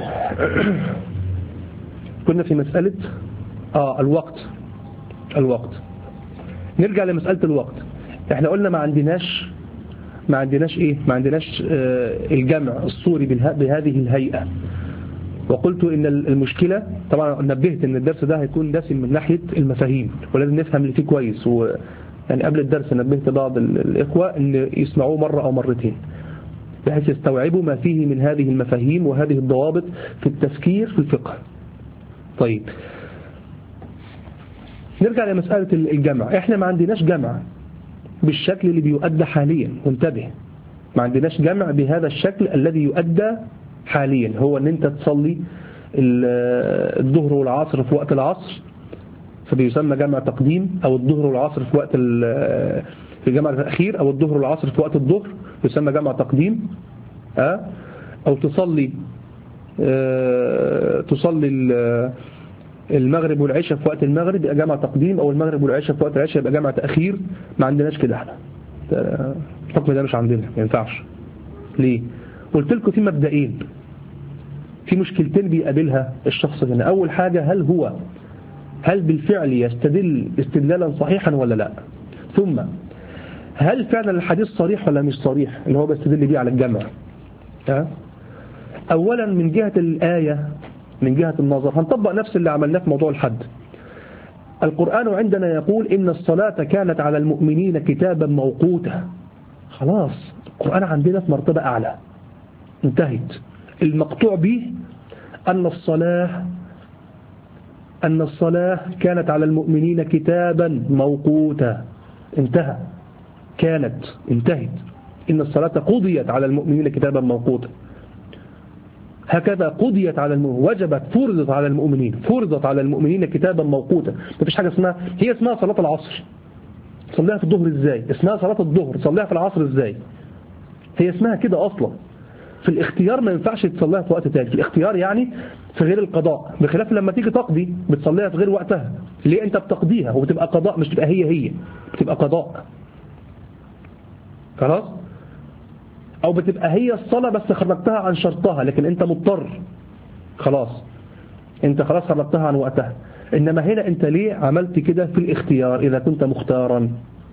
كنا في مسألة آه الوقت الوقت نرجع لمسألة الوقت. احنا قلنا ما عندناش ما عندناش ايه ما عندناش آه الجمع الصوري بهذه الهيئة، وقلت ان المشكلة طبعا نبهت ان الدرس ده هيكون دسم من ناحية المفاهيم ولازم نفهم اللي فيه كويس، و يعني قبل الدرس نبهت بعض الإخوة ان يسمعوه مرة او مرتين بحيث يستوعبوا ما فيه من هذه المفاهيم وهذه الضوابط في التفكير في الفقه. طيب نرجع لمسألة الجمع. احنا ما عندناش جمع بالشكل اللي بيؤدى حاليا، وانتبه ما عندناش جمع بهذا الشكل الذي يؤدى حاليا، هو ان انت تصلي الظهر والعصر في وقت العصر فبيسمى جمع تقديم، او الظهر والعصر في وقت في الجمع الأخير، او الظهر والعصر في وقت الظهر يسمى جمع تقديم، او تصلي تصلي المغرب والعشاء في وقت المغرب يبقى جمع تقديم، او المغرب والعشاء في وقت العشاء يبقى جمع تأخير. ما عندناش كده احنا، الحكم ده مش عندنا، ما ينفعش. ليه؟ قلت لكم في مبدئين، في مشكلتين بيقابلها الشخص هنا. اول حاجة هل هو هل بالفعل يستدل استدلالا صحيحا ولا لا، ثم هل فعلا الحديث صريح ولا مش صريح اللي هو بيستدل بيه على الجمع. ها؟ اولا من جهة الآية من جهة النظر هنطبق نفس اللي عملناه في موضوع الحد. القرآن عندنا يقول إن الصلاة كانت على المؤمنين كتابا موقوتا. خلاص القرآن عندنا في مرتبة أعلى، انتهت. المقطوع به أن الصلاة أن الصلاة كانت على المؤمنين كتابا موقوتا، انتهى، كانت انتهت. إن الصلاة قضيت على المؤمنين كتابا موقوتا، هكذا قضيت على المؤمنين، وجبت فرضت على المؤمنين فرضت على المؤمنين كتابا موقوتا. ما فيش حاجة اسمها هي اسمها صلاة العصر تصليها في الظهر ازاي، اسمها صلاة الظهر تصليها في العصر ازاي، هي اسمها كده أصلا. في الاختيار ما ينفعش تصليها في وقت تاني، في الاختيار يعني في غير القضاء، بخلاف لما تيجي تقضي بتصليها في غير وقتها. ليه؟ انت بتقضيها وبتبقى قضاء، مش تبقى هي هي بتبقى قضاء، خلاص، او بتبقى هي الصلاة بس خرجتها عن شرطها لكن انت مضطر، خلاص انت خلاص خرجتها عن وقتها. انما هنا انت ليه عملت كده في الاختيار؟ اذا كنت مختارا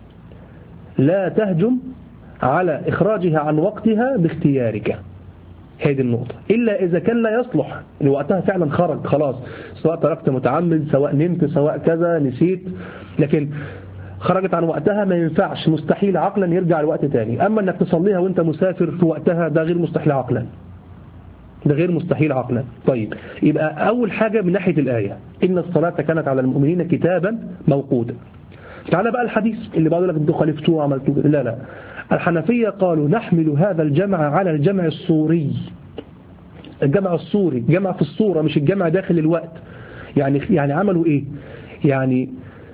لا تهجم على اخراجها عن وقتها باختيارك، هذه النقطة، إلا إذا كان لا يصلح إن وقتها فعلا خرج خلاص، سواء تركت متعمد سواء نمت سواء كذا نسيت، لكن خرجت عن وقتها ما ينفعش، مستحيل عقلا يرجع لوقت تاني. أما أنك تصليها وأنت مسافر في وقتها ده غير مستحيل عقلا، ده غير مستحيل عقلا. طيب يبقى أول حاجة من ناحية الآية إن الصلاة كانت على المؤمنين كتابا موقوتا. تعالى بقى الحديث اللي بعد لك انتوا خالفتوه وعملتوه، لا لا الحنفية قالوا نحمل هذا الجمع على الجمع الصوري. الجمع الصوري جمع في الصورة مش الجمع داخل الوقت. يعني يعني عملوا ايه؟ يعني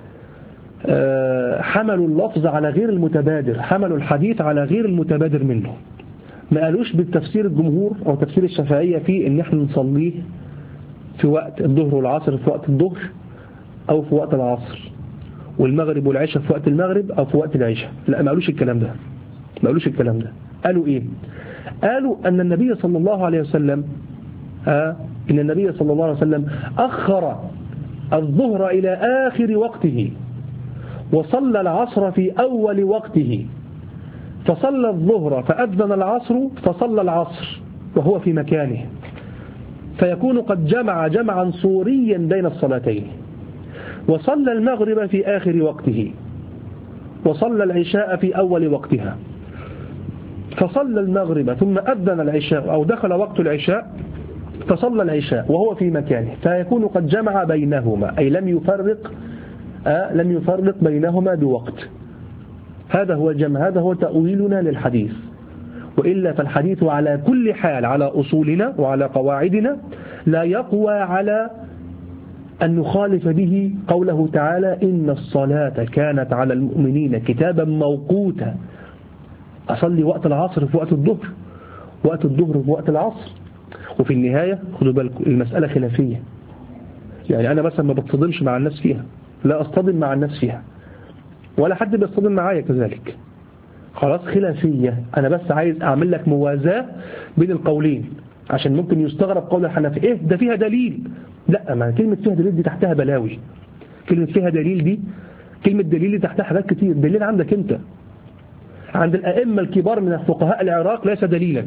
آه حملوا اللفظ على غير المتبادر، حملوا الحديث على غير المتبادر منه. ما قالوش بالتفسير الجمهور او تفسير الشافعية فيه ان احنا نصليه في وقت الظهر والعصر في وقت الظهر او في وقت العصر، والمغرب والعشاء في وقت المغرب او في وقت العشاء. لا ما قالوش الكلام ده، ما قالوش الكلام ده. قالوا ايه؟ قالوا ان النبي صلى الله عليه وسلم آه ان النبي صلى الله عليه وسلم اخر الظهر الى اخر وقته وصلى العصر في اول وقته، فصلى الظهر فاذن العصر فصلى العصر وهو في مكانه، فيكون قد جمع جمعا صوريا بين الصلاتين. وصلى المغرب في آخر وقته وصلى العشاء في أول وقتها، فصلى المغرب ثم أذن العشاء أو دخل وقت العشاء فصلى العشاء وهو في مكانه، فيكون قد جمع بينهما، أي لم يفرق آه لم يفرق بينهما بوقت. هذا هو الجمع، هذا هو تأويلنا للحديث. وإلا فالحديث على كل حال على أصولنا وعلى قواعدنا لا يقوى على أن نخالف به قوله تعالى إن الصلاة كانت على المؤمنين كتابا موقوتا. أصلي وقت العصر في وقت الظهر، وقت الظهر في وقت العصر. وفي النهاية خدوا بالكم المسألة خلافية، يعني أنا مثلا ما بتصدمش مع الناس فيها، لا أصطدم مع الناس فيها ولا حد بيصطدم معايا كذلك، خلاص خلافية. أنا بس عايز أعمل لك موازاة بين القولين عشان ممكن يستغرب قول الحنفي إيه ده فيها دليل. لا، ما كلمة فيها دليل دي تحتها بلاوي. كلمة فيها دليل دي كلمة دليل دي تحتها حاجات كتير. دليل عندك أنت، عند الأئمة الكبار من فقهاء العراق ليس دليلا.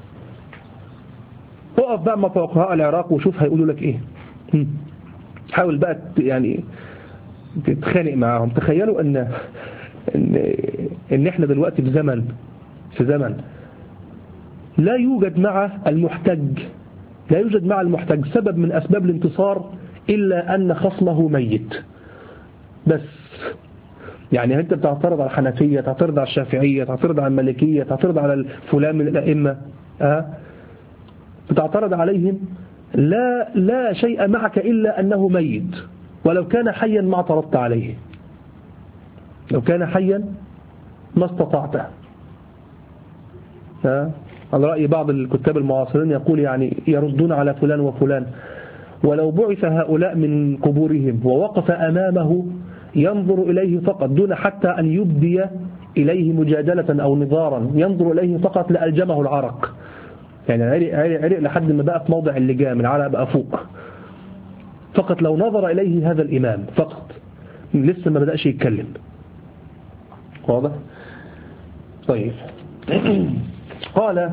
اقف بقى مع فقهاء العراق وشوف هيقولوا لك إيه. حاول بقى يعني تتخانق معاهم. تخيلوا أن إن, إن إحنا دلوقتي في زمن في زمن لا يوجد مع المحتج لا يوجد مع المحتج سبب من أسباب الانتصار إلا أن خصمه ميت بس. يعني أنت بتعترض على الحنفية، تعترض على الشافعية، تعترض على المالكية، تعترض على فلان من الأئمة، أه؟ بتعترض عليهم، لا لا شيء معك إلا أنه ميت. ولو كان حيا ما اعترضت عليه، لو كان حيا ما استطعته. أه؟ على رأي بعض الكتاب المعاصرين يقول يعني يردون على فلان وفلان، ولو بعث هؤلاء من قبورهم ووقف أمامه ينظر إليه فقط دون حتى أن يبدي إليه مجادلة أو نظارا، ينظر إليه فقط لألجمه العرق. يعني عرق, عرق, عرق لحد ما بقى في موضع اللجام، العرق بقى فوق. فقط لو نظر إليه هذا الإمام فقط، لسه ما بدأش يتكلم. واضح؟ طيب. قال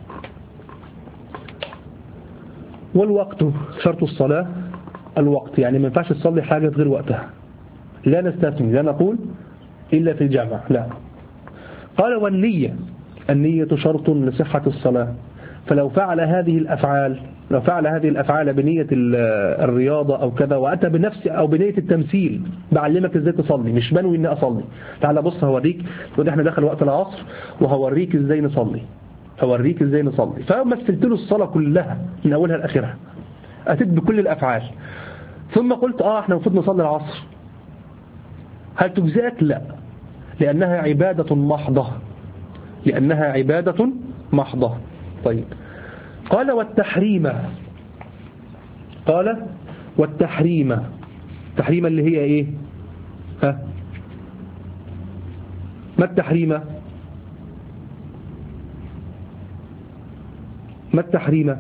والوقت شرط الصلاة الوقت، يعني ما ينفعش تصلي حاجة غير وقتها. لا نستثني، لا نقول إلا في الجامع، لا. قال والنية، النية شرط لصحة الصلاة. فلو فعل هذه الأفعال لو فعل هذه الأفعال بنية الرياضة أو كذا، وأتى بنفس أو بنية التمثيل، بعلمك إزاي تصلي، مش بنوي إني أصلي. تعال بص هوريك، ودي احنا دخل وقت العصر وهوريك إزاي نصلي هوريك إزاي نصلي فمثلت له الصلاة كلها من أولها لآخرها، أتيت بكل الأفعال، ثم قلت آه احنا المفروض نصلي العصر. هل تجزئك؟ لا، لأنها عبادة محضة لأنها عبادة محضة. طيب. قال والتحريم قال والتحريم التحريم اللي هي ايه؟ ها ما التحريم ما التحريم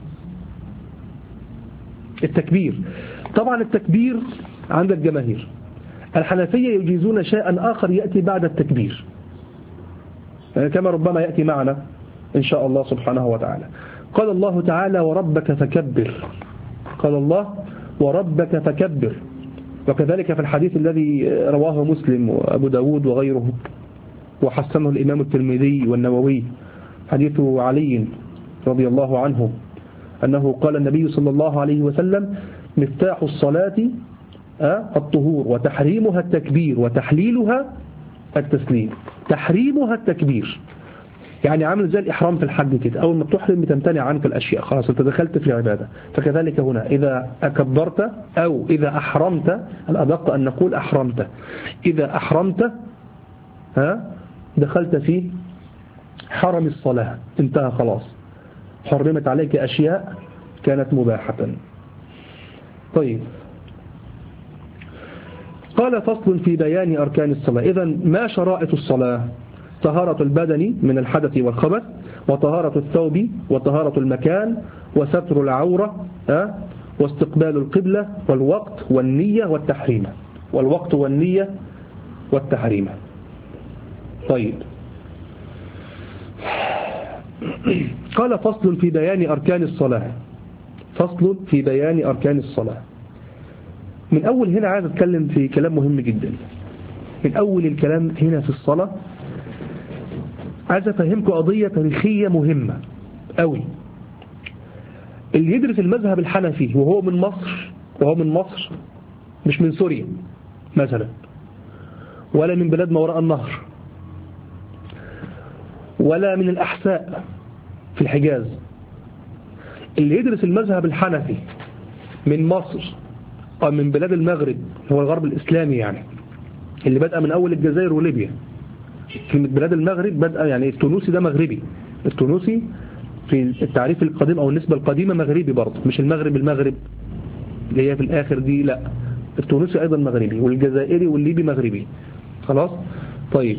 التكبير. طبعا التكبير عند الجماهير، الحنفية يجيزون شيئا آخر يأتي بعد التكبير، كما ربما يأتي معنا إن شاء الله سبحانه وتعالى. قال الله تعالى وربك فكبر قال الله وربك فكبر وكذلك في الحديث الذي رواه مسلم وأبو داود وغيره وحسنه الإمام الترمذي والنووي، حديث علي رضي الله عنه أنه قال النبي صلى الله عليه وسلم مفتاح الصلاة الطهور وتحريمها التكبير وتحليلها التسليم. تحريمها التكبير يعني عامل زي الإحرام في الحج كده، أول ما تحرم بتمتنع عنك الأشياء، خلاص أنت دخلت في العبادة. فكذلك هنا إذا أكبرت أو إذا أحرمت، الأدق أن نقول أحرمت، إذا أحرمت ها دخلت في حرم الصلاة، انتهى خلاص، حرمت عليك أشياء كانت مباحة. طيب. قال فصل في بيان أركان الصلاة. إذن ما شرائط الصلاة؟ طهارة البدن من الحدث والخبث، وطهارة الثوب، وطهارة المكان، وستر العورة، أه؟ واستقبال القبلة، والوقت والنية والتحريم والوقت والنية والتحريم. طيب. قال فصل في بيان أركان الصلاة. فصل في بيان أركان الصلاة. من أول هنا عايز أتكلم في كلام مهم جدا. من أول الكلام هنا في الصلاة عايز أفهمكم قضية تاريخية مهمة أوي. اللي يدرس المذهب الحنفي وهو من مصر وهو من مصر مش من سوريا مثلا، ولا من بلاد ما وراء النهر، ولا من الأحساء في الحجاز، اللي يدرس المذهب الحنفي من مصر أو من بلاد المغرب، هو الغرب الإسلامي يعني، اللي بدأ من أول الجزائر وليبيا. في بلاد المغرب بدأ، يعني التونسي ده مغربي، التونسي في التعريف القديم أو النسبة القديمة مغربي برضه، مش المغرب المغرب اللي هي في الآخر دي، لا، التونسي أيضا مغربي، والجزائري والليبي مغربي. خلاص. طيب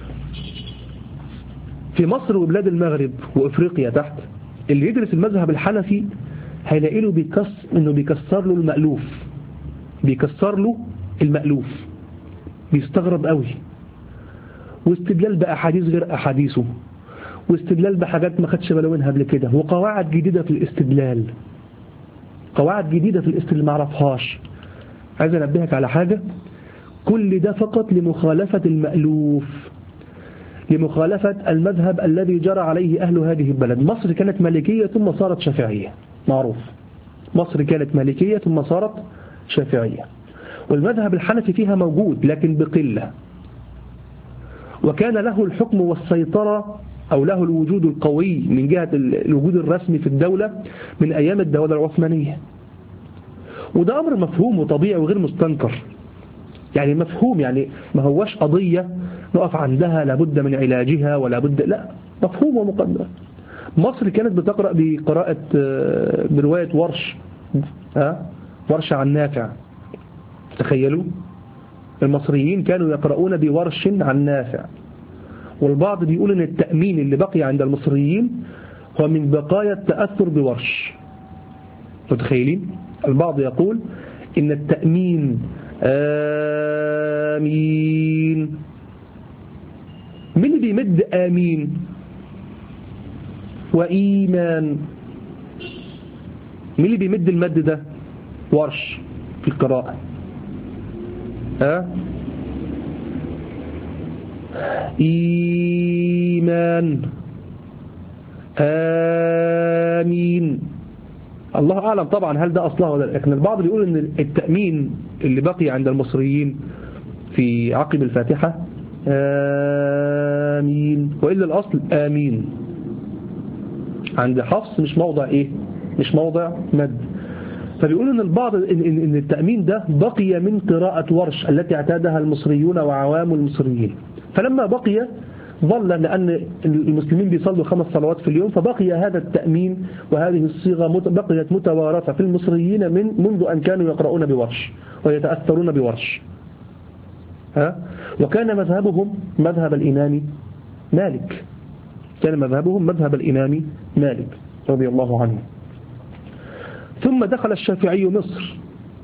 في مصر وبلاد المغرب وإفريقيا تحت، اللي يدرس المذهب الحنفي هيلاقي له بيكسر انه بيكسر له المألوف، بيكسر له المألوف، بيستغرب قوي، واستدلال بأحاديث غير أحاديثه، واستدلال بحاجات ما خدش باله منها قبل كده، وقواعد جديدة في الاستدلال، قواعد جديدة في الاستدلال ما عرفهاش. عايز انبهك على حاجة، كل ده فقط لمخالفة المألوف، لمخالفة المذهب الذي جرى عليه أهل هذه البلد. مصر كانت مالكية ثم صارت شافعية، معروف، مصر كانت مالكية ثم صارت شافعية، والمذهب الحنفي فيها موجود لكن بقلة، وكان له الحكم والسيطرة أو له الوجود القوي من جهة الوجود الرسمي في الدولة من أيام الدولة العثمانية، وده أمر مفهوم وطبيعي وغير مستنكر، يعني مفهوم، يعني ما هوش قضية نقف عندها لابد من علاجها ولا بد، لا، مفهوم ومقدر. مصر كانت بتقرأ بقراءة برواية ورش، ها، ورش عن نافع. تخيلوا المصريين كانوا يقرؤون بورش عن نافع، والبعض بيقول ان التأمين اللي بقي عند المصريين هو من بقايا التأثر بورش. متخيلين؟ البعض يقول ان التأمين آمين، من اللي بيمد آمين وإيمان، من اللي بيمد المد ده؟ ورش في القراءة، ها، إيمان آمين. الله أعلم طبعا هل ده أصلها ولا لا، لكن البعض بيقول إن التأمين اللي بقي عند المصريين في عقب الفاتحة آمين، وإلا الأصل آمين. عند حفص مش موضع إيه، مش موضع مد. فبيقول إن البعض إن, إن التأمين ده بقي من قراءة ورش التي اعتادها المصريون وعوام المصريين، فلما بقي ظل، لأن المسلمين بيصلوا خمس صلوات في اليوم، فبقي هذا التأمين وهذه الصيغة بقيت متوارثة في المصريين من منذ أن كانوا يقرؤون بورش ويتأثرون بورش. ها؟ وكان مذهبهم مذهب الإمام مالك، كان مذهبهم مذهب الإمام مالك رضي الله عنه. ثم دخل الشافعي مصر،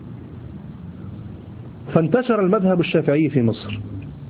فانتشر المذهب الشافعي في مصر.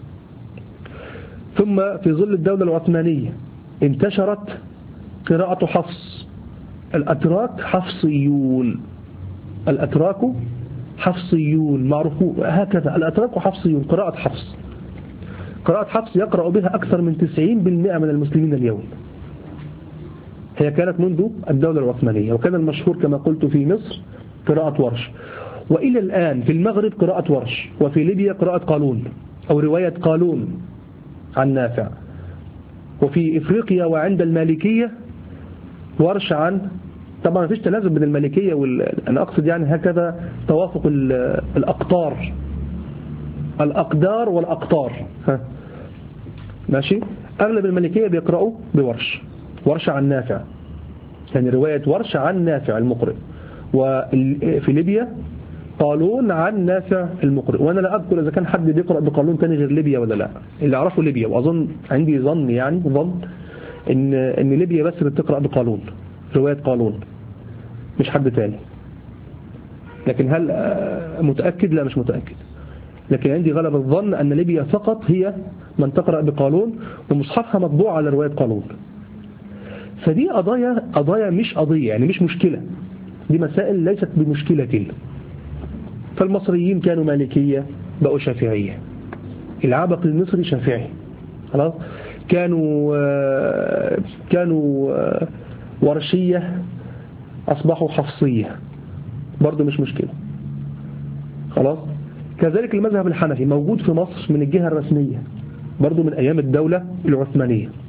ثم في ظل الدولة العثمانية انتشرت قراءة حفص، الأتراك حفصيون، الأتراك حفصيون معروفون هكذا، الأتراك حفصيون، قراءة حفص، قراءة حفص يقرأ بها أكثر من تسعين بالمئة من المسلمين اليوم. هي كانت منذ الدولة العثمانية، وكان المشهور كما قلت في مصر قراءة ورش، وإلى الآن في المغرب قراءة ورش، وفي ليبيا قراءة قالون أو رواية قالون عن نافع، وفي إفريقيا وعند المالكية ورش عن، طبعا ما فيش تلازم بين المالكية وال... أنا أقصد يعني هكذا توافق الأقطار، الأقدار والأقطار، ها. ماشي. أغلب المالكية بيقرأوا بورش، ورش عن نافع، يعني رواية ورش عن نافع المقرئ، وفي ليبيا قالون عن نافع المقرئ. وأنا لا أذكر إذا كان حد بيقرأ بقالون تاني غير ليبيا ولا لا، اللي أعرفه ليبيا، وأظن عندي ظن يعني ظن إن إن ليبيا بس اللي بتقرأ بقالون، رواية قالون، مش حد تاني. لكن هل متأكد؟ لا مش متأكد، لكن عندي غلب الظن أن ليبيا فقط هي من تقرأ بقالون، ومصحفها مطبوع على رواية قالون. فدي قضايا قضايا مش قضية، يعني مش مشكلة، دي مسائل ليست بمشكلة. فالمصريين كانوا مالكية بقوا شافعية، العبق المصري شافعي، خلاص. كانوا كانوا ورشية أصبحوا حفصية، برضو مش مشكلة، خلاص. كذلك المذهب الحنفي موجود في مصر من الجهة الرسمية برضو من أيام الدولة العثمانية،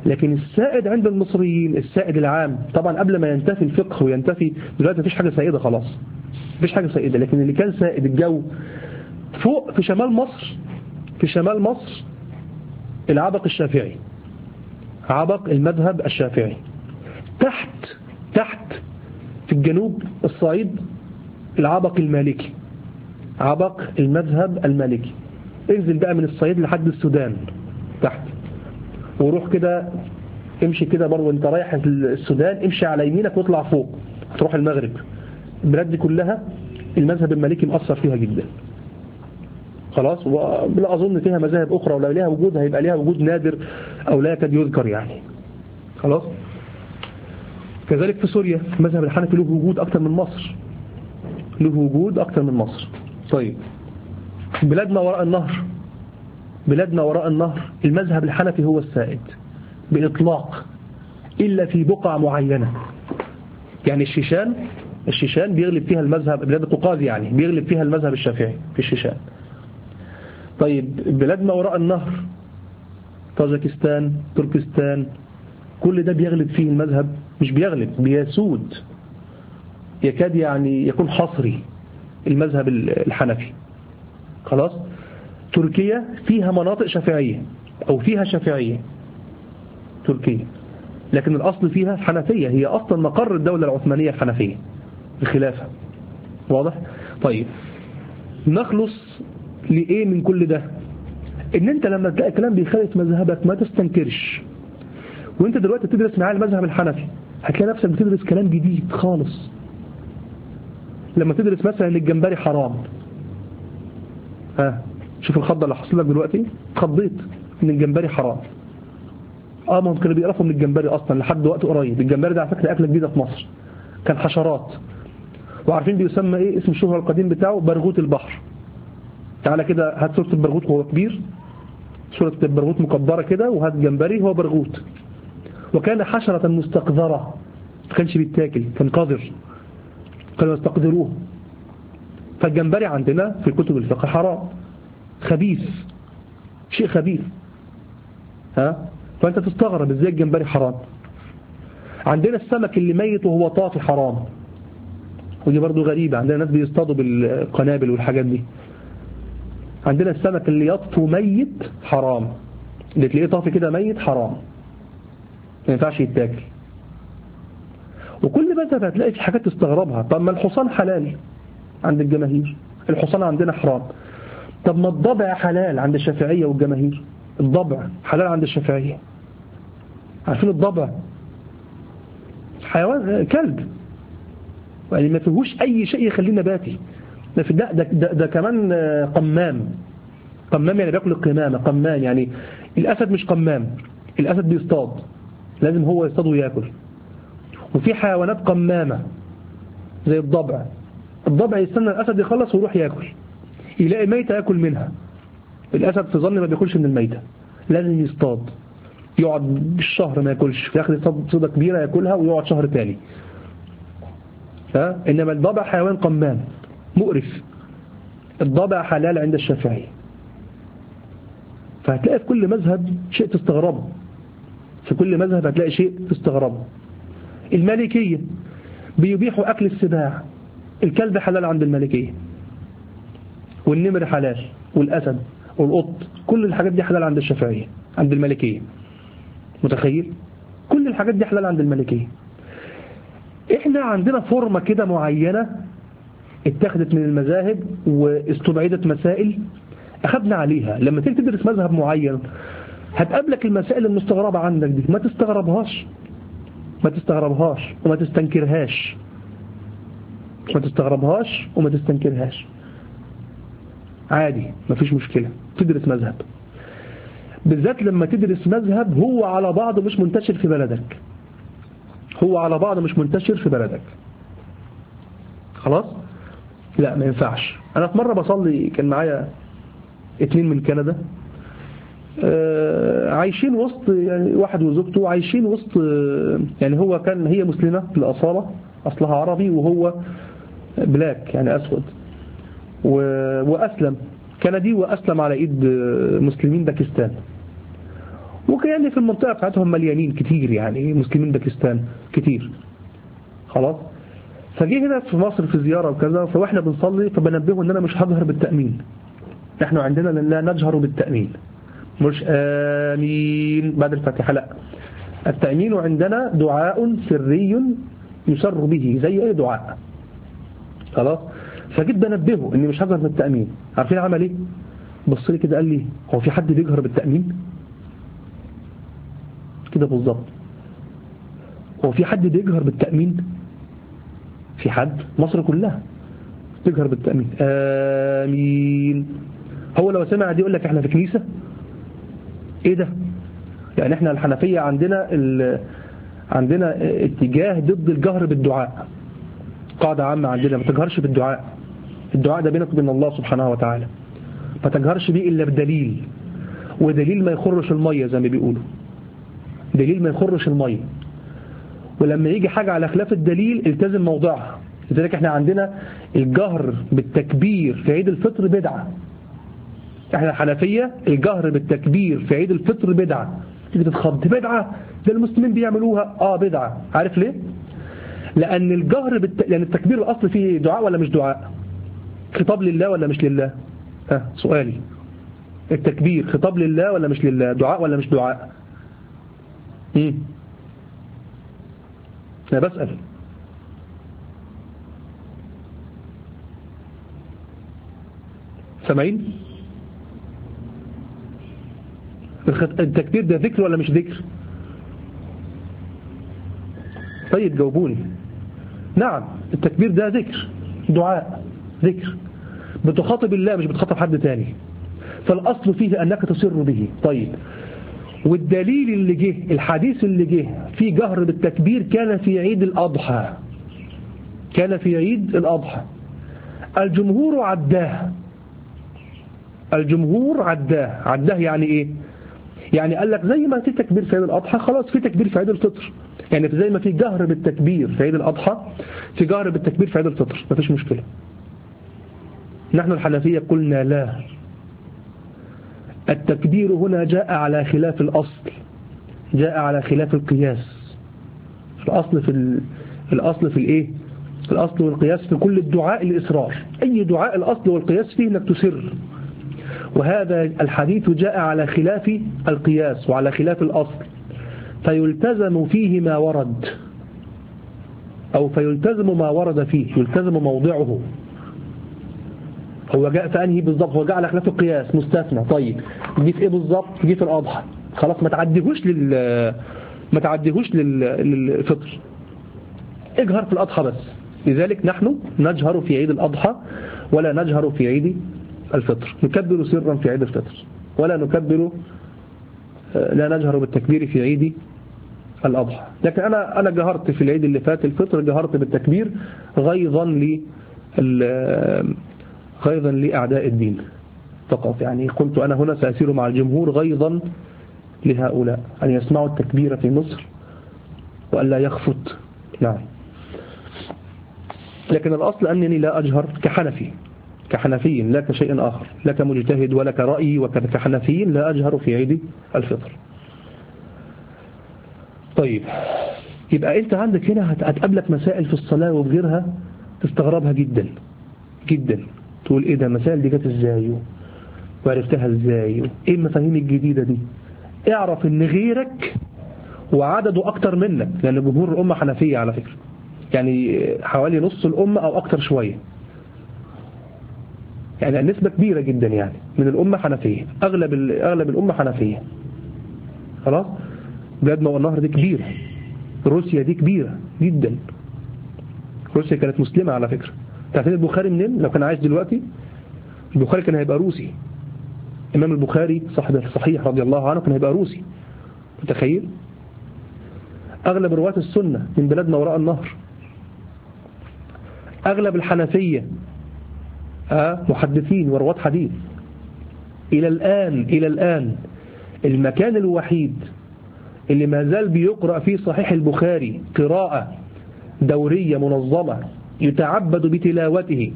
لكن السائد عند المصريين السائد العام طبعا قبل ما ينتفي الفقه وينتفي دلوقتي مفيش حاجة سائدة خلاص، مفيش حاجة سائدة، لكن اللي كان سائد الجو فوق في شمال مصر، في شمال مصر العبق الشافعي، عبق المذهب الشافعي. تحت تحت في الجنوب الصعيد العبق المالكي، عبق المذهب المالكي. انزل بقى من الصعيد لحد السودان تحت، وروح كده امشي كده برضه وانت رايح السودان، امشي على يمينك واطلع فوق هتروح المغرب. البلاد دي كلها المذهب المالكي مؤثر فيها جدا خلاص، ولا أظن فيها مذاهب أخرى، ولو لها وجود هيبقى لها وجود نادر أو لا يكاد يذكر يعني خلاص. كذلك في سوريا المذهب الحنفي له وجود أكثر من مصر، له وجود أكثر من مصر. طيب بلادنا وراء النهر، بلادنا وراء النهر المذهب الحنفي هو السائد بإطلاق إلا في بقع معينة. يعني الشيشان، الشيشان بيغلب فيها المذهب، بلاد القوقاز يعني بيغلب فيها المذهب الشافعي في الشيشان. طيب بلادنا وراء النهر طاجكستان، تركستان، كل ده بيغلب فيه المذهب، مش بيغلب بيسود، يكاد يعني يكون حصري المذهب الحنفي خلاص. تركيا فيها مناطق شافعية أو فيها شافعية تركيا، لكن الأصل فيها حنفية، هي أصلا مقر الدولة العثمانية الحنفية الخلافة. واضح؟ طيب نخلص لإيه من كل ده؟ إن أنت لما تلاقي كلام بيخالف مذهبك ما تستنكرش. وأنت دلوقتي تدرس معاه المذهب الحنفي هتلاقي نفسك بتدرس كلام جديد خالص. لما تدرس مثلا ان الجمبري حرام، ها شوف الخضة اللي حصل لك دلوقتي، خضيت ان الجمبري حرام. اه ما هم كانوا بيقرفوا من الجمبري اصلا لحد وقت قريب. الجمبري ده على فكره اكله جديده في مصر، كان حشرات. وعارفين بيسمى ايه اسم الشهرة القديم بتاعه؟ برغوث البحر. تعالى كده هات صورة البرغوث وهو كبير، صورة البرغوث مكبرة كده، وهات جمبري هو برغوث. وكان حشرة مستقذرة، ما كانش بيتاكل، كان قذر، كانوا يستقذروه. فالجمبري عندنا في كتب الفقه حرام، خبيث، شيء خبيث. ها فأنت تستغرب ازاي الجمبري حرام. عندنا السمك اللي ميت وهو طافي حرام، ودي برضو غريبة، عندنا ناس بيصطادوا بالقنابل والحاجات دي. عندنا السمك اللي يطفو ميت حرام، اللي تلاقيه طافي كده ميت حرام، ما ينفعش يتاكل. وكل مذهب هتلاقي في حاجات تستغربها. طب ما الحصان حلال عند الجماهير، الحصان عندنا حرام. طب ما الضبع حلال عند الشافعية والجماهير، الضبع حلال عند الشافعية. عارفين الضبع حيوان كلب، يعني ما فيهوش أي شيء يخليه نباتي. ده, ده, ده, ده كمان قمام، قمام يعني بياكل القمامة. قمام يعني الأسد مش قمام، الأسد بيصطاد، لازم هو يصطاد وياكل. وفي حيوانات قمامة زي الضبع، الضبع يستنى الأسد يخلص ويروح ياكل، يلاقي ميتة ياكل منها. الأسد في ظن ما بياكلش من الميتة، لازم يصطاد، يقعد بالشهر ما ياكلش، في آخر يصطاد صيدة كبيرة ياكلها ويقعد شهر تاني. ها؟ إنما الضبع حيوان قمام مقرف. الضبع حلال عند الشافعي. فهتلاقي في كل مذهب شيء تستغربه، في كل مذهب هتلاقي شيء تستغربه. المالكية بيبيحوا أكل السباع، الكلب حلال عند المالكية، والنمر حلال، والأسد والقط، كل الحاجات دي حلال عند الشافعية، عند المالكية. متخيل؟ كل الحاجات دي حلال عند المالكية. احنا عندنا فورمة كده معينة اتخذت من المذاهب واستبعدت مسائل أخذنا عليها. لما تيجي تدرس مذهب معين هتقابلك المسائل المستغربة عندك دي، ما تستغربهاش، ما تستغربهاش وما تستنكرهاش، ما تستغربهاش وما تستنكرهاش، عادي مفيش مشكلة. تدرس مذهب، بالذات لما تدرس مذهب هو على بعضه مش منتشر في بلدك، هو على بعضه مش منتشر في بلدك خلاص. لا ما ينفعش. أنا في مرة بصلي كان معايا اتنين من كندا، عايشين وسط يعني واحد وزوجته عايشين وسط، يعني هو كان هي مسلمة بالأصالة، أصلها عربي، وهو بلاك يعني أسود، وأسلم كندي وأسلم على إيد مسلمين باكستان. وكان في المنطقة بتاعتهم مليانين كتير يعني مسلمين باكستان كتير خلاص. فجي هنا في مصر في زيارة وكذا، فواحنا بنصلي فبنبهه ان انا مش هجهر بالتأمين. احنا عندنا لا نجهر بالتأمين، مش آمين بعد الفاتحة، لا، التأمين عندنا دعاء سري يسر به زي اي دعاء خلاص. فجيت بنبهه اني مش هجهر بالتأمين. عارفين عمل ايه؟ بص لي كده قال لي هو في حد بيجهر بالتأمين كده بالظبط؟ هو في حد بيجهر بالتأمين؟ في حد؟ مصر كلها تجهر بالتأمين آمين. هو لو سمع دي يقول لك احنا في كنيسة؟ ايه ده؟ يعني احنا الحنفية عندنا عندنا اتجاه ضد الجهر بالدعاء، قاعدة عامة عندنا ما تجهرش بالدعاء. الدعاء ده بينك وبين الله سبحانه وتعالى، ما تجهرش بيه إلا بدليل، ودليل ما يخرش المية زي ما بيقولوا، دليل ما يخرش المية. ولما يجي حاجة على خلاف الدليل التزم موضعها. لذلك احنا عندنا الجهر بالتكبير في عيد الفطر بدعة. احنا الحنفية الجهر بالتكبير في عيد الفطر بدعة. تيجي تتخض بدعة ده المسلمين بيعملوها، اه بدعة. عارف ليه؟ لأن الجهر بالت... لأن التكبير الأصل فيه دعاء ولا مش دعاء؟ خطاب لله ولا مش لله؟ ها آه سؤالي، التكبير خطاب لله ولا مش لله؟ دعاء ولا مش دعاء؟ امم أنا بسأل. سامعين؟ التكبير ده ذكر ولا مش ذكر؟ طيب جاوبوني. نعم التكبير ده ذكر، دعاء، ذكر، بتخاطب الله مش بتخاطب حد تاني، فالأصل فيه أنك تسر به. طيب والدليل اللي جه، الحديث اللي جه في جهر بالتكبير كان في عيد الأضحى، كان في عيد الأضحى. الجمهور عداه، الجمهور عداه. عداه يعني إيه؟ يعني قال لك زي ما في تكبير في عيد الأضحى خلاص في تكبير في عيد الفطر. يعني زي ما في جهر بالتكبير في عيد الأضحى في جهر بالتكبير في عيد الفطر، مفيش مشكلة. نحن الحنفية قلنا لا، التكبير هنا جاء على خلاف الأصل، جاء على خلاف القياس. الأصل في ال... الأصل في الإيه؟ الأصل والقياس في كل الدعاء الإصرار. أي دعاء الأصل والقياس فيه أنك تسر، وهذا الحديث جاء على خلاف القياس وعلى خلاف الأصل، فيلتزم فيه ما ورد، أو فيلتزم ما ورد فيه، يلتزم موضعه. هو جاء في أنهي بالضبط؟ هو جاء على خلاف القياس مستثنى. طيب جه في إيه بالضبط؟ جه في الأضحى، خلاص ما تعديهوش لل ما تعديهوش لل... للفطر، اجهر في الأضحى بس. لذلك نحن نجهر في عيد الأضحى ولا نجهر في عيد الفطر، نكبر سرا في عيد الفطر ولا نكبر، لا نجهر بالتكبير في عيد الأضحى. لكن أنا أنا جهرت في العيد اللي فات الفطر، جهرت بالتكبير غيظا ل غيظا لأعداء الدين فقط. يعني قلت أنا هنا سأسير مع الجمهور غيظا لهؤلاء أن يسمعوا التكبير في مصر وأن لا يخفت. نعم. لكن الأصل أنني لا أجهر كحنفي، كحنفي لا كشيء آخر، لا كمجتهد ولا كرأي، وكحنفي لا أجهر في عيد الفطر. طيب يبقى أنت عندك هنا هتقابلك مسائل في الصلاة وفي غيرها تستغربها جدا جدا، تقول إيه ده المسائل دي جت إزاي وعرفتها إزاي، إيه المفاهيم الجديدة دي؟ اعرف إن غيرك وعدده أكتر منك، لأن جمهور الأمة حنفية على فكرة، يعني حوالي نص الأمة أو أكتر شوية، يعني النسبة كبيرة جدا يعني من الأمة حنفية، أغلب أغلب الأمة حنفية. خلاص. بلاد ما والنهر دي كبيرة، روسيا دي كبيرة جدا، روسيا كانت مسلمة على فكرة. تعرفين البخاري منين؟ لو كان عايش دلوقتي البخاري كان هيبقى روسي. إمام البخاري صاحب الصحيح رضي الله عنه كان هيبقى روسي، متخيل؟ أغلب رواة السنة من بلاد ما وراء النهر. أغلب الحنفية آه محدثين ورواة حديث. إلى الآن إلى الآن المكان الوحيد اللي ما زال بيقرأ فيه صحيح البخاري قراءة دورية منظمة يتعبد بتلاوته،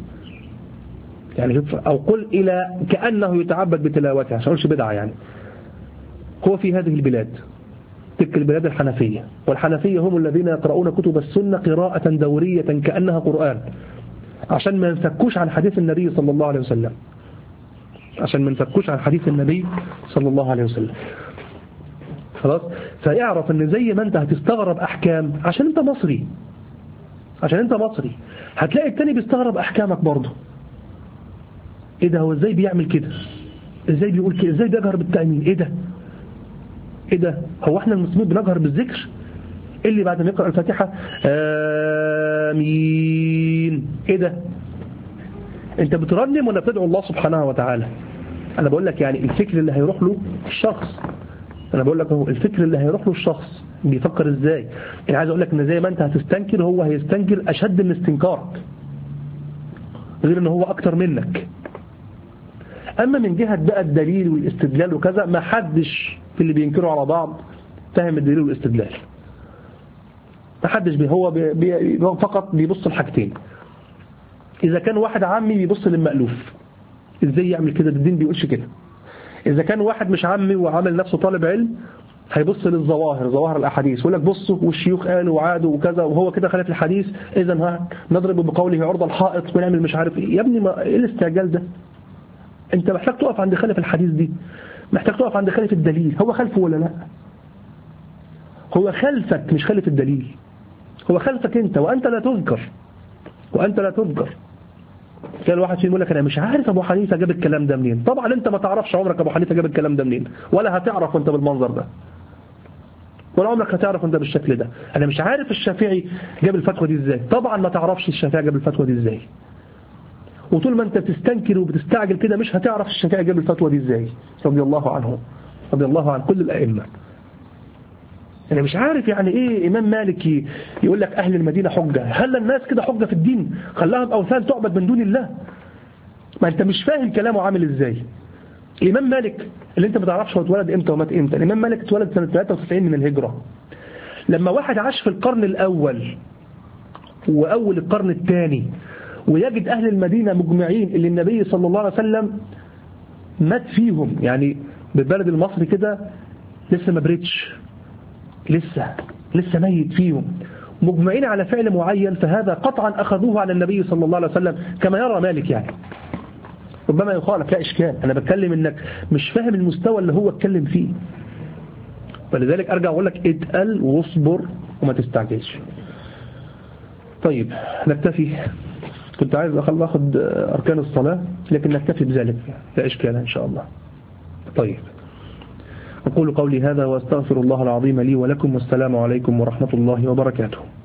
يعني أو قل إلى كأنه يتعبد بتلاوته عشان أقولش بدعة، يعني هو في هذه البلاد، تلك البلاد الحنفية، والحنفية هم الذين يقرؤون كتب السنة قراءة دورية كأنها قرآن، عشان ما ينفكوش عن حديث النبي صلى الله عليه وسلم، عشان ما ينفكوش عن حديث النبي صلى الله عليه وسلم. خلاص؟ فيعرف ان زي ما انت هتستغرب احكام عشان انت مصري، عشان انت مصري، هتلاقي التاني بيستغرب احكامك برضه. ايه ده؟ هو ازاي بيعمل كده؟ ازاي بيقول كده؟ ازاي بيجهر بالتأمين؟ ايه ده؟ ايه ده؟ هو احنا المسلمين بنجهر بالذكر؟ ايه اللي بعد ما يقرأ الفاتحة آمين؟ ايه ده؟ انت بترنم ولا بتدعو الله سبحانه وتعالى؟ انا بقول لك يعني الفكر اللي هيروح له الشخص، انا بقول لك هو الفكر اللي هيروح له الشخص بيفكر ازاي. انا عايز اقول لك ان زي ما انت هتستنكر هو هيستنكر اشد من استنكارك، غير ان هو اكتر منك. اما من جهة بقى الدليل والاستدلال وكذا، ما حدش في اللي بينكروا على بعض فاهم الدليل والاستدلال. ما حدش بي هو بي بي فقط بيبص الحاجتين. اذا كان واحد عامي بيبص للمألوف، ازاي يعمل كده؟ الدين بيقولش كده. إذا كان واحد مش عامي وعامل نفسه طالب علم هيبص للظواهر، ظواهر الأحاديث، يقول لك بصوا والشيوخ قالوا وعادوا وكذا وهو كده خالف الحديث، إذا نضرب بقوله عرض الحائط ونعمل مش عارف إيه. يا ابني ما إيه الاستعجال ده؟ أنت محتاج تقف عند خالف الحديث دي، محتاج تقف عند خالف الدليل. هو خالفه ولا لا؟ هو خالفك مش خالف الدليل، هو خالفك أنت، وأنت لا تذكر، وأنت لا تذكر. كان الواحد فيهم يقول لك انا مش عارف ابو حنيفه جاب الكلام ده منين. طبعا انت ما تعرفش عمرك ابو حنيفه جاب الكلام ده منين، ولا هتعرف وانت بالمنظر ده، ولا عمرك هتعرف وانت بالشكل ده. انا مش عارف الشافعي جاب الفتوى دي ازاي. طبعا ما تعرفش الشافعي جاب الفتوى دي ازاي، وطول ما انت بتستنكر وبتستعجل كده مش هتعرف الشافعي جاب الفتوى دي ازاي، رضي الله عنه، رضي الله عن كل الائمه. انا مش عارف يعني ايه امام مالك يقول لك اهل المدينه حجه. هل الناس كده حجه في الدين؟ خلاها باوثان تعبد من دون الله. ما انت مش فاهم كلامه عامل ازاي. الامام مالك اللي انت ما تعرفش هو اتولد امتى ومات امتى، الامام مالك اتولد سنه ثلاثة وتسعين من الهجره. لما واحد عاش في القرن الاول واول القرن الثاني ويجد اهل المدينه مجمعين اللي النبي صلى الله عليه وسلم مات فيهم، يعني بالبلد المصري كده لسه ما بريتش، لسه لسه ميت فيهم، مجمعين على فعل معين، فهذا قطعا أخذوه على النبي صلى الله عليه وسلم كما يرى مالك. يعني ربما يخالف، لا إشكال، أنا بتكلم إنك مش فاهم المستوى اللي هو اتكلم فيه. فلذلك أرجع أقول لك اتقل واصبر وما تستعجلش. طيب نكتفي. كنت عايز أخذ أركان الصلاة لكن نكتفي بذلك، لا إشكال إن شاء الله. طيب أقول قولي هذا وأستغفر الله العظيم لي ولكم، والسلام عليكم ورحمة الله وبركاته.